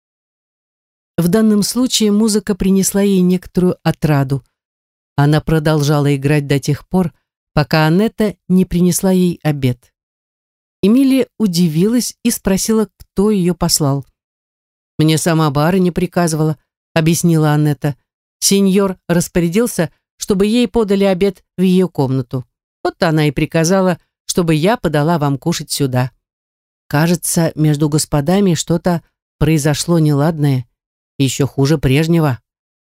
В данном случае музыка принесла ей некоторую отраду. Она продолжала играть до тех пор, пока Аннетта не принесла ей обед. Эмилия удивилась и спросила, кто ее послал. «Мне сама барыня приказывала», — объяснила Аннетта. «Сеньор распорядился, чтобы ей подали обед в ее комнату. Вот она и приказала, чтобы я подала вам кушать сюда. Кажется, между господами что-то произошло неладное, еще хуже прежнего».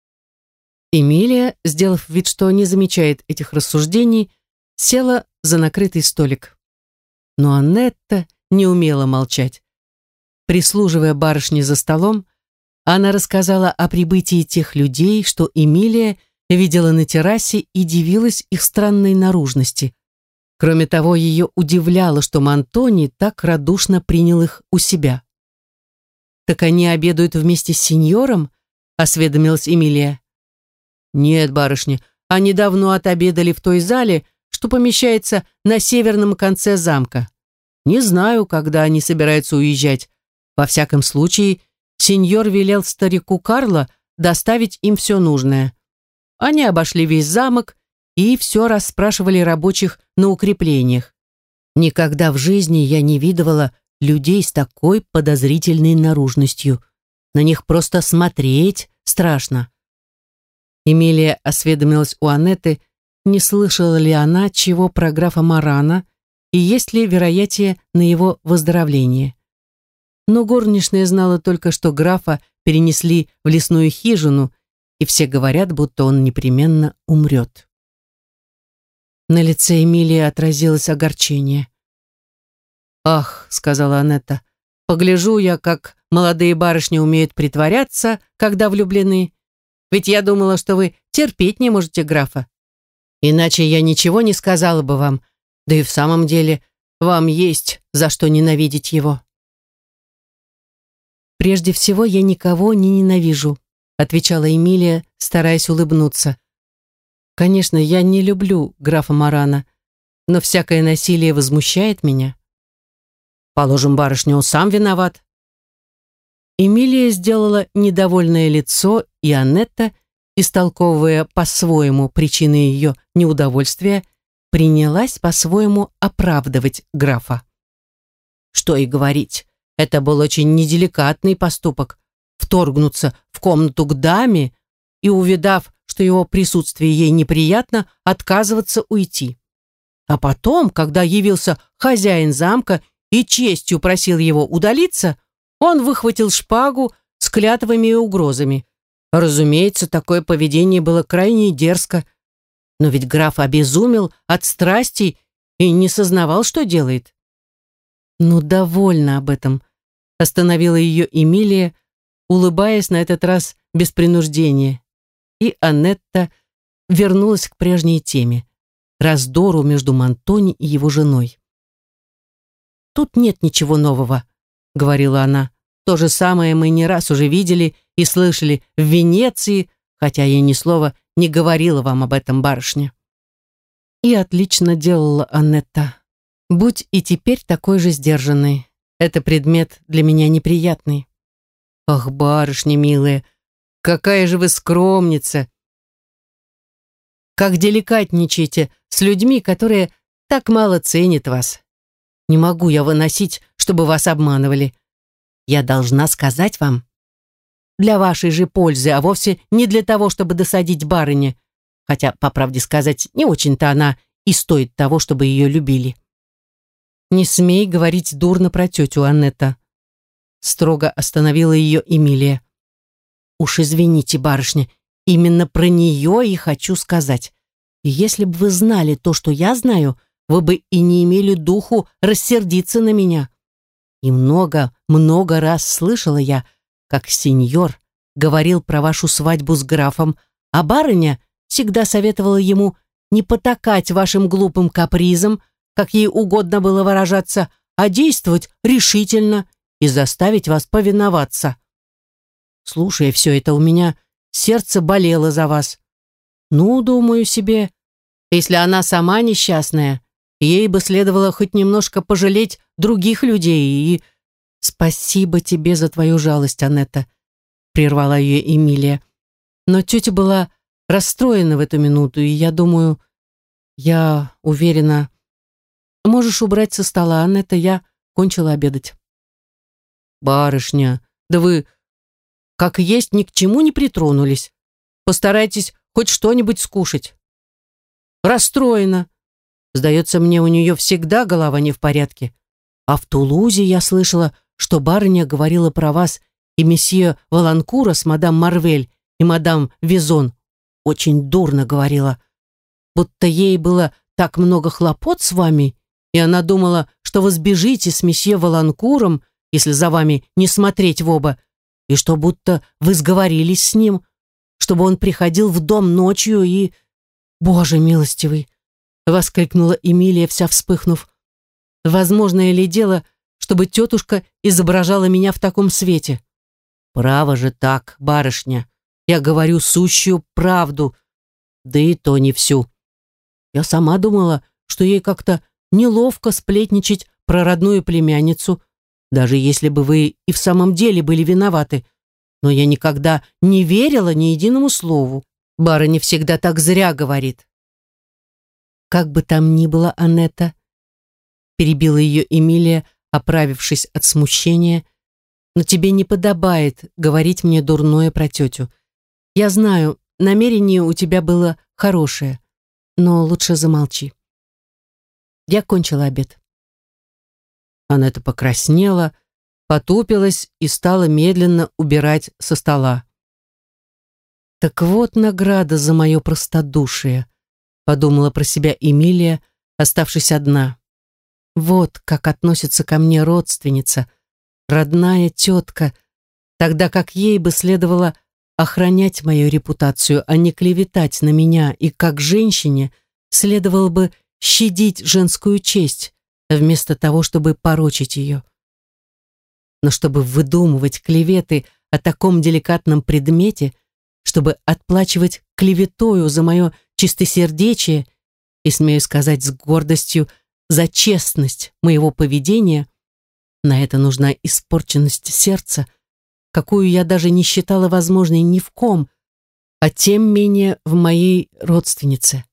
Эмилия, сделав вид, что не замечает этих рассуждений, села за накрытый столик. Но Аннетта не умела молчать. Прислуживая барышне за столом, она рассказала о прибытии тех людей, что Эмилия видела на террасе, и дивилась их странной наружности. Кроме того, ее удивляло, что Монтони так радушно принял их у себя. «Так они обедают вместе с сеньором?» — осведомилась Эмилия. «Нет, барышня, они давно отобедали в той зале, что помещается на северном конце замка. Не знаю, когда они собираются уезжать. Во всяком случае, сеньор велел старику Карло доставить им все нужное. Они обошли весь замок и все расспрашивали рабочих на укреплениях. Никогда в жизни я не видывала людей с такой подозрительной наружностью. На них просто смотреть страшно. Эмилия осведомилась у Аннеты, не слышала ли она чего про графа Марана и есть ли вероятие на его выздоровление. Но горничная знала только, что графа перенесли в лесную хижину, и все говорят, будто он непременно умрет. На лице Эмилии отразилось огорчение. «Ах», — сказала Аннетта, — «погляжу я, как молодые барышни умеют притворяться, когда влюблены. Ведь я думала, что вы терпеть не можете графа. Иначе я ничего не сказала бы вам, да и в самом деле вам есть за что ненавидеть его». «Прежде всего, я никого не ненавижу», — отвечала Эмилия, стараясь улыбнуться. «Конечно, я не люблю графа Марана, но всякое насилие возмущает меня». «Положим, барышня, он сам виноват». Эмилия сделала недовольное лицо, и Аннетта, истолковывая по-своему причины ее неудовольствия, принялась по-своему оправдывать графа. Что и говорить, это был очень неделикатный поступок — вторгнуться в комнату к даме и, увидав, что его присутствие ей неприятно, отказываться уйти. А потом, когда явился хозяин замка и честью просил его удалиться, он выхватил шпагу с клятвами и угрозами. Разумеется, такое поведение было крайне дерзко, но ведь граф обезумел от страсти и не сознавал, что делает. «Ну, довольно об этом», — остановила ее Эмилия, улыбаясь на этот раз без принуждения. И Аннетта вернулась к прежней теме — раздору между Монтони и его женой. «Тут нет ничего нового», — говорила она. «То же самое мы не раз уже видели и слышали в Венеции, хотя я ни слова не говорила вам об этом, барышня». И отлично делала Аннетта. Будь и теперь такой же сдержанной. Это предмет для меня неприятный. «Ах, барышня милая, какая же вы скромница! Как деликатничаете с людьми, которые так мало ценят вас. Не могу я выносить, чтобы вас обманывали. Я должна сказать вам, для вашей же пользы, а вовсе не для того, чтобы досадить барыне, хотя, по правде сказать, не очень-то она и стоит того, чтобы ее любили». «Не смей говорить дурно про тетю, Аннетта», — строго остановила ее Эмилия. «Уж извините, барышня, именно про нее и хочу сказать. И если бы вы знали то, что я знаю, вы бы и не имели духу рассердиться на меня. И много-много раз слышала я, как сеньор говорил про вашу свадьбу с графом, а барыня всегда советовала ему не потакать вашим глупым капризам, как ей угодно было выражаться, а действовать решительно и заставить вас повиноваться. Слушая все это, у меня сердце болело за вас. Ну, думаю себе, если она сама несчастная, ей бы следовало хоть немножко пожалеть других людей и... «Спасибо тебе за твою жалость, Аннетта», — прервала ее Эмилия. «Но тетя была расстроена в эту минуту, и я думаю, я уверена... Можешь убрать со стола, Аннетта, я кончила обедать». «Барышня, да вы как есть ни к чему не притронулись. Постарайтесь хоть что-нибудь скушать». «Расстроена. Сдается мне, у нее всегда голова не в порядке. А в Тулузе я слышала, что барыня говорила про вас и месье Валанкура с мадам Марвель и мадам Визон. Очень дурно говорила. Будто ей было так много хлопот с вами, и она думала, что вы сбежите с месье Валанкуром, если за вами не смотреть в оба, и что будто вы сговорились с ним, чтобы он приходил в дом ночью и... «Боже милостивый!» — воскликнула Эмилия, вся вспыхнув. «Возможное ли дело, чтобы тетушка изображала меня в таком свете?» «Право же так, барышня. Я говорю сущую правду, да и то не всю. Я сама думала, что ей как-то неловко сплетничать про родную племянницу, даже если бы вы и в самом деле были виноваты. Но я никогда не верила ни единому слову. Барыня всегда так зря говорит». «Как бы там ни было, Анетта», — перебила ее Эмилия, оправившись от смущения, «но тебе не подобает говорить мне дурное про тетю. Я знаю, намерение у тебя было хорошее, но лучше замолчи. Я кончила обед». Анетта покраснела, потупилась и стала медленно убирать со стола. «Так вот награда за мое простодушие», — подумала про себя Эмилия, оставшись одна. «Вот как относится ко мне родственница, родная тетка, тогда как ей бы следовало охранять мою репутацию, а не клеветать на меня, и как женщине следовало бы щадить женскую честь, вместо того, чтобы порочить ее. Но чтобы выдумывать клеветы о таком деликатном предмете, чтобы отплачивать клеветою за мое чистосердечие и, смею сказать с гордостью, за честность моего поведения, на это нужна испорченность сердца, какую я даже не считала возможной ни в ком, а тем менее в моей родственнице.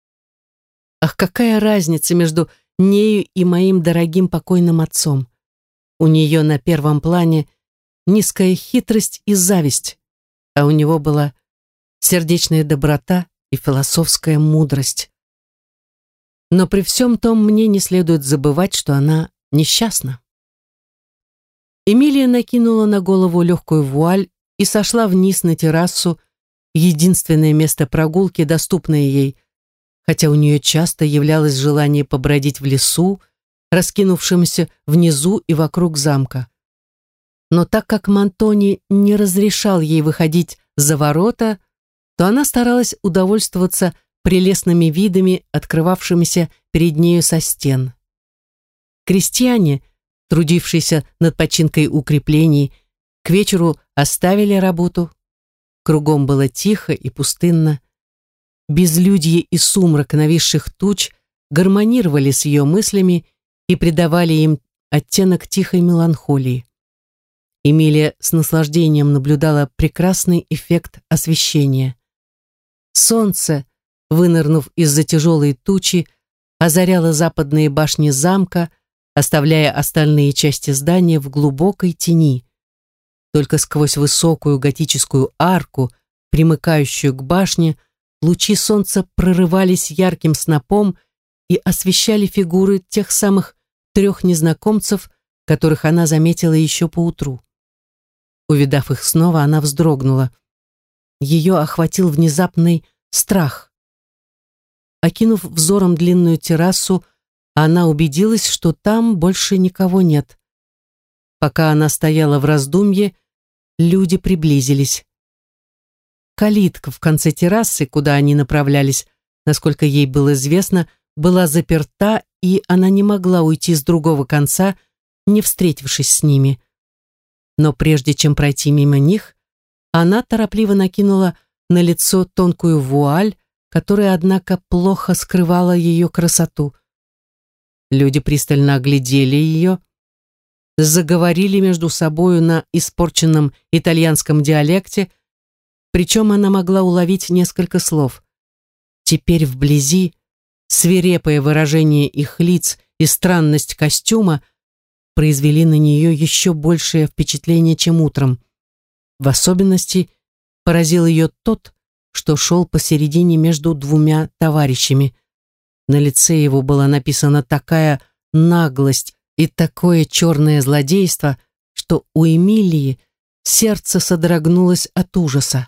Ах, какая разница между нею и моим дорогим покойным отцом? У нее на первом плане низкая хитрость и зависть, а у него была сердечная доброта и философская мудрость. Но при всем том мне не следует забывать, что она несчастна. Эмилия накинула на голову легкую вуаль и сошла вниз на террасу, единственное место прогулки, доступное ей, хотя у нее часто являлось желание побродить в лесу, раскинувшемся внизу и вокруг замка. Но так как Монтони не разрешал ей выходить за ворота, то она старалась удовольствоваться прелестными видами, открывавшимися перед нею со стен. Крестьяне, трудившиеся над починкой укреплений, к вечеру оставили работу. Кругом было тихо и пустынно. Безлюдье и сумрак нависших туч гармонировали с ее мыслями и придавали им оттенок тихой меланхолии. Эмилия с наслаждением наблюдала прекрасный эффект освещения. Солнце, вынырнув из-за тяжелой тучи, озаряло западные башни замка, оставляя остальные части здания в глубокой тени. Только сквозь высокую готическую арку, примыкающую к башне, лучи солнца прорывались ярким снопом и освещали фигуры тех самых трех незнакомцев, которых она заметила еще поутру. Увидав их снова, она вздрогнула. Ее охватил внезапный страх. Окинув взором длинную террасу, она убедилась, что там больше никого нет. Пока она стояла в раздумье, люди приблизились. Калитка в конце террасы, куда они направлялись, насколько ей было известно, была заперта, и она не могла уйти с другого конца, не встретившись с ними. Но прежде чем пройти мимо них, она торопливо накинула на лицо тонкую вуаль, которая, однако, плохо скрывала ее красоту. Люди пристально оглядели ее, заговорили между собою на испорченном итальянском диалекте, причем она могла уловить несколько слов. Теперь вблизи свирепое выражение их лиц и странность костюма произвели на нее еще большее впечатление, чем утром. В особенности поразил ее тот, что шел посередине между двумя товарищами. На лице его была написана такая наглость и такое черное злодейство, что у Эмилии сердце содрогнулось от ужаса.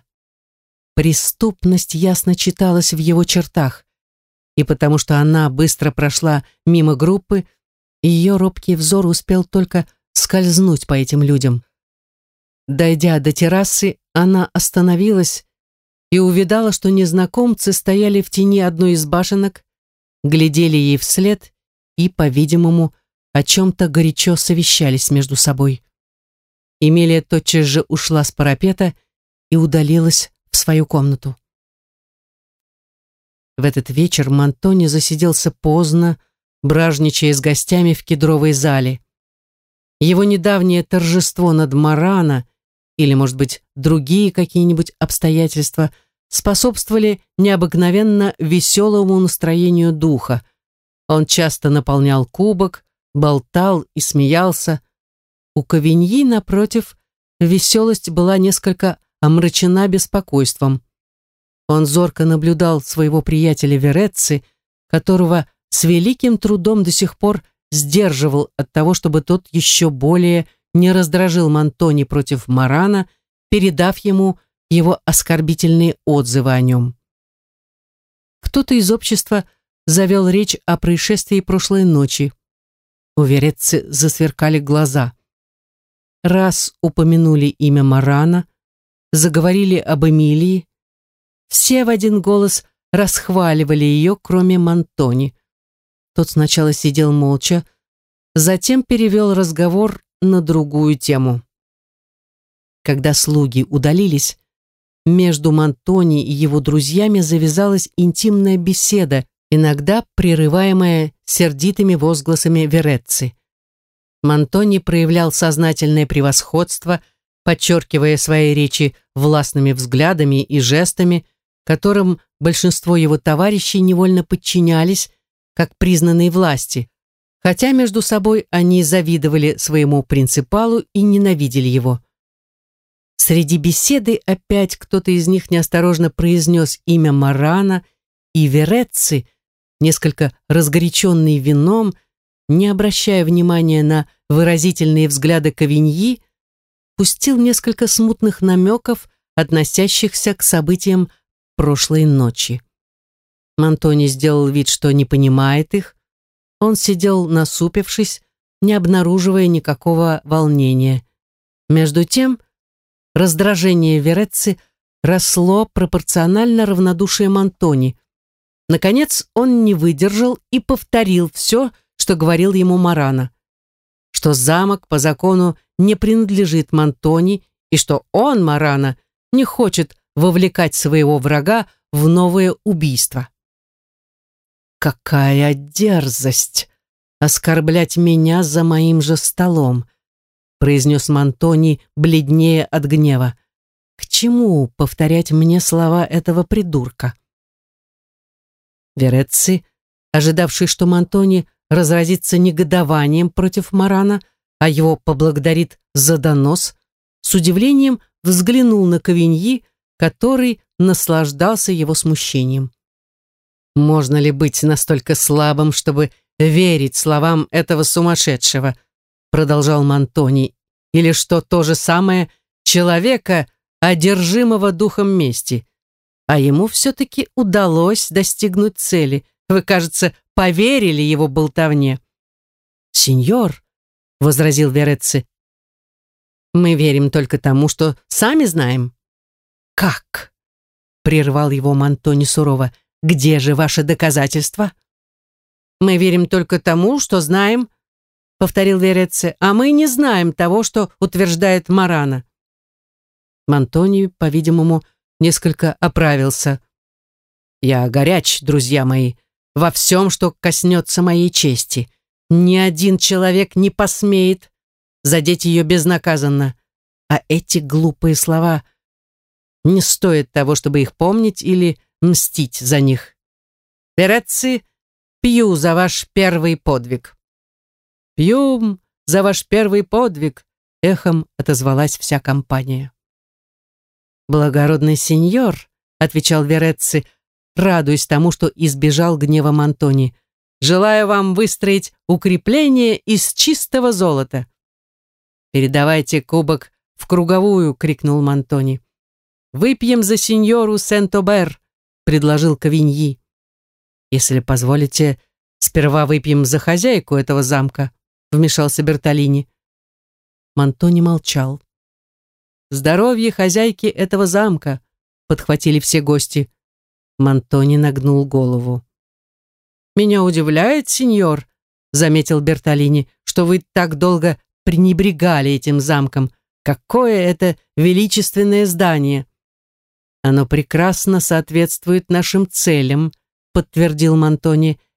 Преступность ясно читалась в его чертах, и потому что она быстро прошла мимо группы, ее робкий взор успел только скользнуть по этим людям. Дойдя до террасы, она остановилась и увидала, что незнакомцы стояли в тени одной из башенок, глядели ей вслед и, по-видимому, о чем-то горячо совещались между собой. Эмилия тотчас же ушла с парапета и удалилась в свою комнату. В этот вечер Монтони засиделся поздно, бражничая с гостями в кедровой зале. Его недавнее торжество над Марана, или, может быть, другие какие-нибудь обстоятельства, способствовали необыкновенно веселому настроению духа. Он часто наполнял кубок, болтал и смеялся. У Кавиньи, напротив, веселость была несколько омрачена беспокойством. Он зорко наблюдал своего приятеля Верецци, которого с великим трудом до сих пор сдерживал от того, чтобы тот еще более не раздражил Мантони против Марана, передав ему его оскорбительные отзывы о нем. Кто-то из общества завел речь о происшествии прошлой ночи. У Верецци засверкали глаза. Раз упомянули имя Марана, заговорили об Эмилии, все в один голос расхваливали ее, кроме Мантони. Тот сначала сидел молча, затем перевел разговор на другую тему. Когда слуги удалились, между Мантони и его друзьями завязалась интимная беседа, иногда прерываемая сердитыми возгласами Верецци. Мантони проявлял сознательное превосходство, подчеркивая свои речи властными взглядами и жестами, которым большинство его товарищей невольно подчинялись, как признанные власти, хотя между собой они завидовали своему принципалу и ненавидели его. Среди беседы опять кто-то из них неосторожно произнес имя Марана, и Верецци, несколько разгоряченный вином, не обращая внимания на выразительные взгляды Кавиньи, пустил несколько смутных намеков, относящихся к событиям прошлой ночи. Мантони сделал вид, что не понимает их. Он сидел насупившись, не обнаруживая никакого волнения. Между тем, раздражение Верецци росло пропорционально равнодушию Мантони. Наконец, он не выдержал и повторил все, что говорил ему Марана, что замок по закону не принадлежит Мантони и что он, Марана, не хочет вовлекать своего врага в новое убийство. «Какая дерзость оскорблять меня за моим же столом», произнес Мантони, бледнее от гнева. «К чему повторять мне слова этого придурка?» Верецци, ожидавший, что Мантони разразится негодованием против Марана, а его поблагодарит за донос, с удивлением взглянул на Кавиньи, который наслаждался его смущением. «Можно ли быть настолько слабым, чтобы верить словам этого сумасшедшего?» продолжал Мантони, «или что то же самое человека, одержимого духом мести? А ему все-таки удалось достигнуть цели. Вы, кажется, поверили его болтовне». «Сеньор», — возразил Верецци, «мы верим только тому, что сами знаем». «Как?» — прервал его Мантони сурово. «Где же ваши доказательства?» «Мы верим только тому, что знаем», — повторил Верецци, «а мы не знаем того, что утверждает Марана». Мантони, по-видимому, несколько оправился. «Я горяч, друзья мои, во всем, что коснется моей чести. Ни один человек не посмеет задеть ее безнаказанно, а эти глупые слова не стоят того, чтобы их помнить или мстить за них. Верецци, пью за ваш первый подвиг». «Пьем за ваш первый подвиг», — эхом отозвалась вся компания. «Благородный сеньор», — отвечал Верецци, радуясь тому, что избежал гнева Мантони, «желаю вам выстроить укрепление из чистого золота». «Передавайте кубок в круговую», — крикнул Мантони. «Выпьем за сеньору Сент-Обер», — предложил Кавиньи. «Если позволите, сперва выпьем за хозяйку этого замка», — вмешался Бертолини. Мантони молчал. «Здоровье хозяйки этого замка», — подхватили все гости. Мантони нагнул голову. «Меня удивляет, сеньор», — заметил Бертолини, «что вы так долго пренебрегали этим замком. Какое это величественное здание!» «Оно прекрасно соответствует нашим целям», — подтвердил Мантони.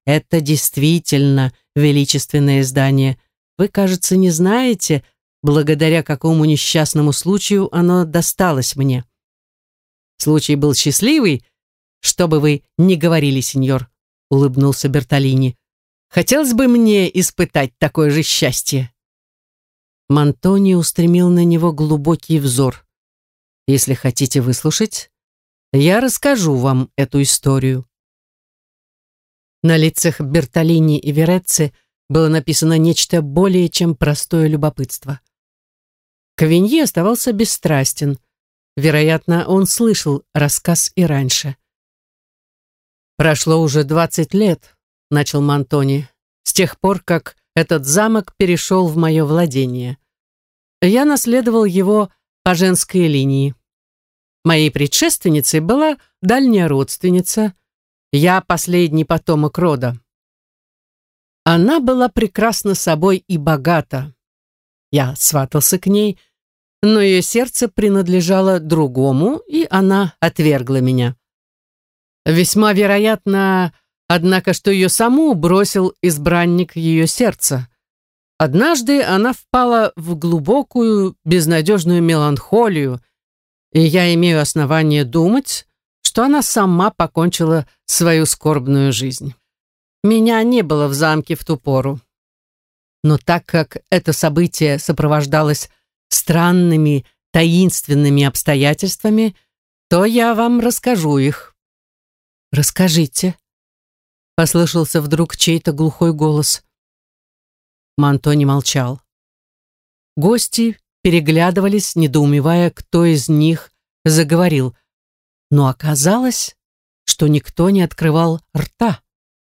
это действительно величественное здание. Вы, кажется, не знаете, благодаря какому несчастному случаю оно досталось мне. Случай был счастливый, что бы вы ни говорили, сеньор, улыбнулся Бертолини. Хотелось бы мне испытать такое же счастье. Мантони устремил на него глубокий взор. Если хотите выслушать, я расскажу вам эту историю. На лицах Бертолини и Верецци было написано нечто более чем простое любопытство. Кавиньи оставался бесстрастен. Вероятно, он слышал рассказ и раньше. «Прошло уже двадцать лет», — начал Мантони, «с тех пор, как этот замок перешел в мое владение. Я наследовал его по женской линии. Моей предшественницей была дальняя родственница. Я последний потомок рода. Она была прекрасна собой и богата. Я сватался к ней, но ее сердце принадлежало другому, и она отвергла меня. Весьма вероятно, однако, что ее саму бросил избранник ее сердца. Однажды она впала в глубокую, безнадежную меланхолию, и я имею основание думать, что она сама покончила свою скорбную жизнь. Меня не было в замке в ту пору. Но так как это событие сопровождалось странными, таинственными обстоятельствами, то я вам расскажу их. «Расскажите», — послышался вдруг чей-то глухой голос. Мантони молчал. Гости переглядывались, недоумевая, кто из них заговорил, но оказалось, что никто не открывал рта.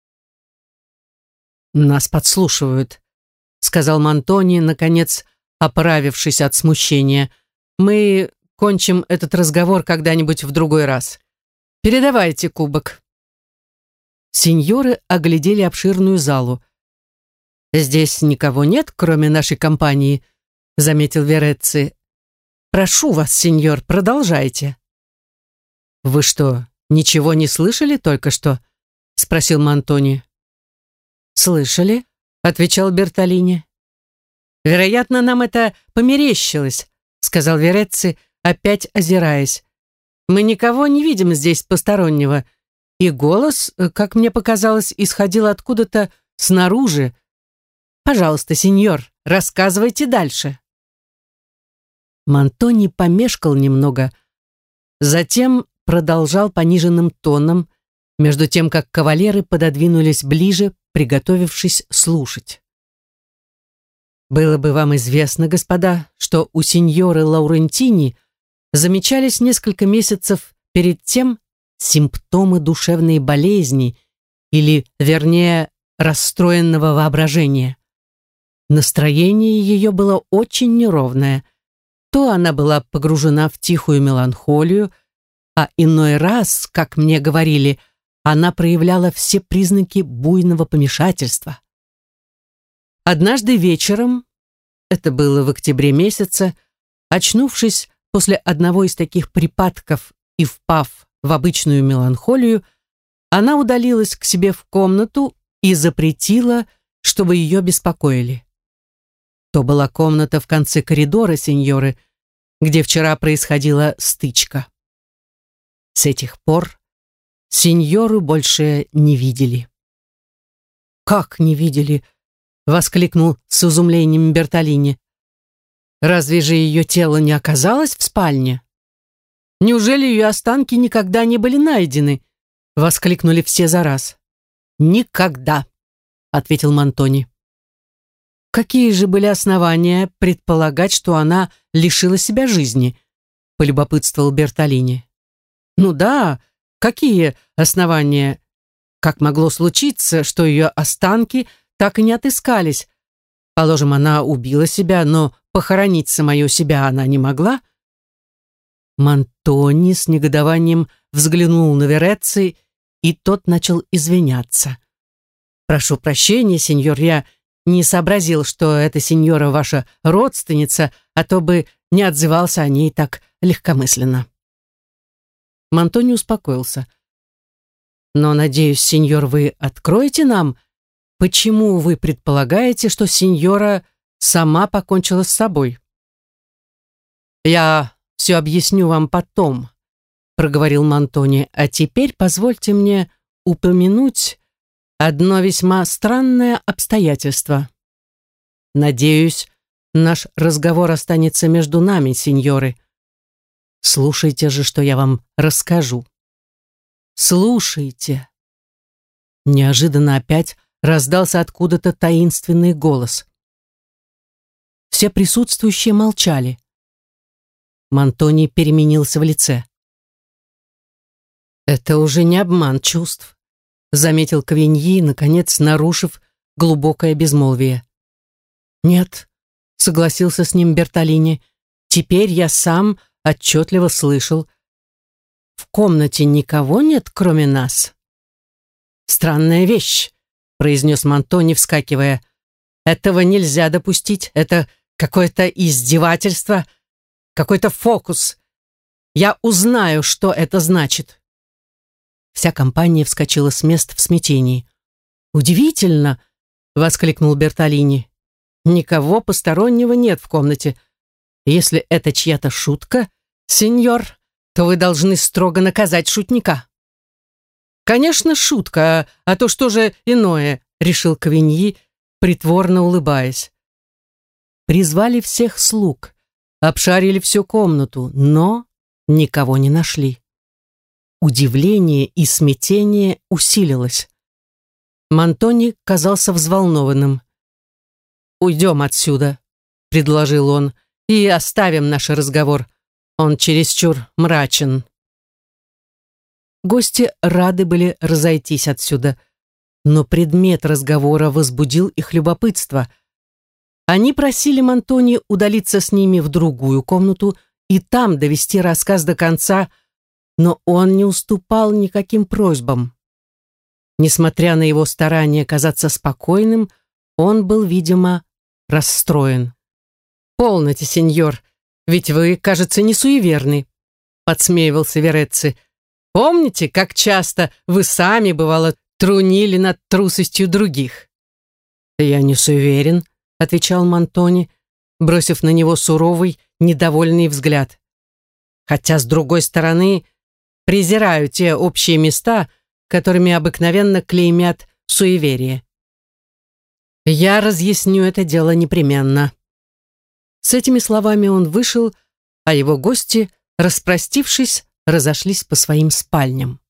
«Нас подслушивают», — сказал Мантони, наконец, оправившись от смущения. «Мы кончим этот разговор когда-нибудь в другой раз. Передавайте кубок». Сеньоры оглядели обширную залу. «Здесь никого нет, кроме нашей компании», — заметил Верецци. «Прошу вас, сеньор, продолжайте». «Вы что, ничего не слышали только что?» — спросил Мантони. «Слышали?» — отвечал Бертолини. «Вероятно, нам это померещилось», — сказал Верецци, опять озираясь. «Мы никого не видим здесь постороннего, и голос, как мне показалось, исходил откуда-то снаружи. Пожалуйста, сеньор, рассказывайте дальше». Мантони помешкал немного, затем продолжал пониженным тоном, между тем, как кавалеры пододвинулись ближе, приготовившись слушать. «Было бы вам известно, господа, что у сеньоры Лаурентини замечались несколько месяцев перед тем симптомы душевной болезни, или, вернее, расстроенного воображения. Настроение ее было очень неровное. То она была погружена в тихую меланхолию, а иной раз, как мне говорили, она проявляла все признаки буйного помешательства. Однажды вечером, это было в октябре месяце, очнувшись после одного из таких припадков и впав в обычную меланхолию, она удалилась к себе в комнату и запретила, чтобы ее беспокоили. То была комната в конце коридора сеньоры, где вчера происходила стычка. С этих пор сеньору больше не видели. «Как не видели?» — воскликнул с изумлением Бертолини. «Разве же ее тело не оказалось в спальне? Неужели ее останки никогда не были найдены?» — воскликнули все за раз. «Никогда», — ответил Мантони. «Какие же были основания предполагать, что она лишила себя жизни?» — полюбопытствовал Бертолини. «Ну да, какие основания? Как могло случиться, что ее останки так и не отыскались? Положим, она убила себя, но похоронить самую себя она не могла?» Мантони с негодованием взглянул на Верецци, и тот начал извиняться. «Прошу прощения, сеньор, я не сообразил, что эта сеньора ваша родственница, а то бы не отзывался о ней так легкомысленно». Мантони успокоился. Но, надеюсь, сеньор, вы откроете нам, почему вы предполагаете, что сеньора сама покончила с собой?» «Я все объясню вам потом», — проговорил Монтони, «а теперь позвольте мне упомянуть одно весьма странное обстоятельство. Надеюсь, наш разговор останется между нами, сеньоры. Слушайте же, что я вам расскажу. Слушайте». Неожиданно опять раздался откуда-то таинственный голос. Все присутствующие молчали. Монтони переменился в лице. «Это уже не обман чувств», — заметил Кавиньи, наконец нарушив глубокое безмолвие. «Нет», — согласился с ним Бертолини, — «теперь я сам отчетливо слышал. В комнате никого нет, кроме нас». «Странная вещь», — произнес Монтони, вскакивая. «Этого нельзя допустить. Это какое-то издевательство, какой-то фокус. Я узнаю, что это значит». Вся компания вскочила с мест в смятении. «Удивительно!» — воскликнул Бертолини. «Никого постороннего нет в комнате. Если это чья-то шутка, сеньор, то вы должны строго наказать шутника». «Конечно, шутка, а то что же иное?» — решил Кавиньи, притворно улыбаясь. Призвали всех слуг, обшарили всю комнату, но никого не нашли. Удивление и смятение усилилось. Монтони казался взволнованным. «Уйдем отсюда», — предложил он, — «и оставим наш разговор. Он чересчур мрачен». Гости рады были разойтись отсюда, но предмет разговора возбудил их любопытство. Они просили Монтони удалиться с ними в другую комнату и там довести рассказ до конца, но он не уступал никаким просьбам. Несмотря на его старание казаться спокойным, он был, видимо, расстроен. «Полноте, сеньор, ведь вы, кажется, не суеверны», — подсмеивался Верецци. «Помните, как часто вы сами, бывало, трунили над трусостью других?» «Я не суеверен», — отвечал Монтони, бросив на него суровый, недовольный взгляд. «Хотя, с другой стороны, презираю те общие места, которыми обыкновенно клеймят суеверие. Я разъясню это дело непременно». С этими словами он вышел, а его гости, распростившись, разошлись по своим спальням.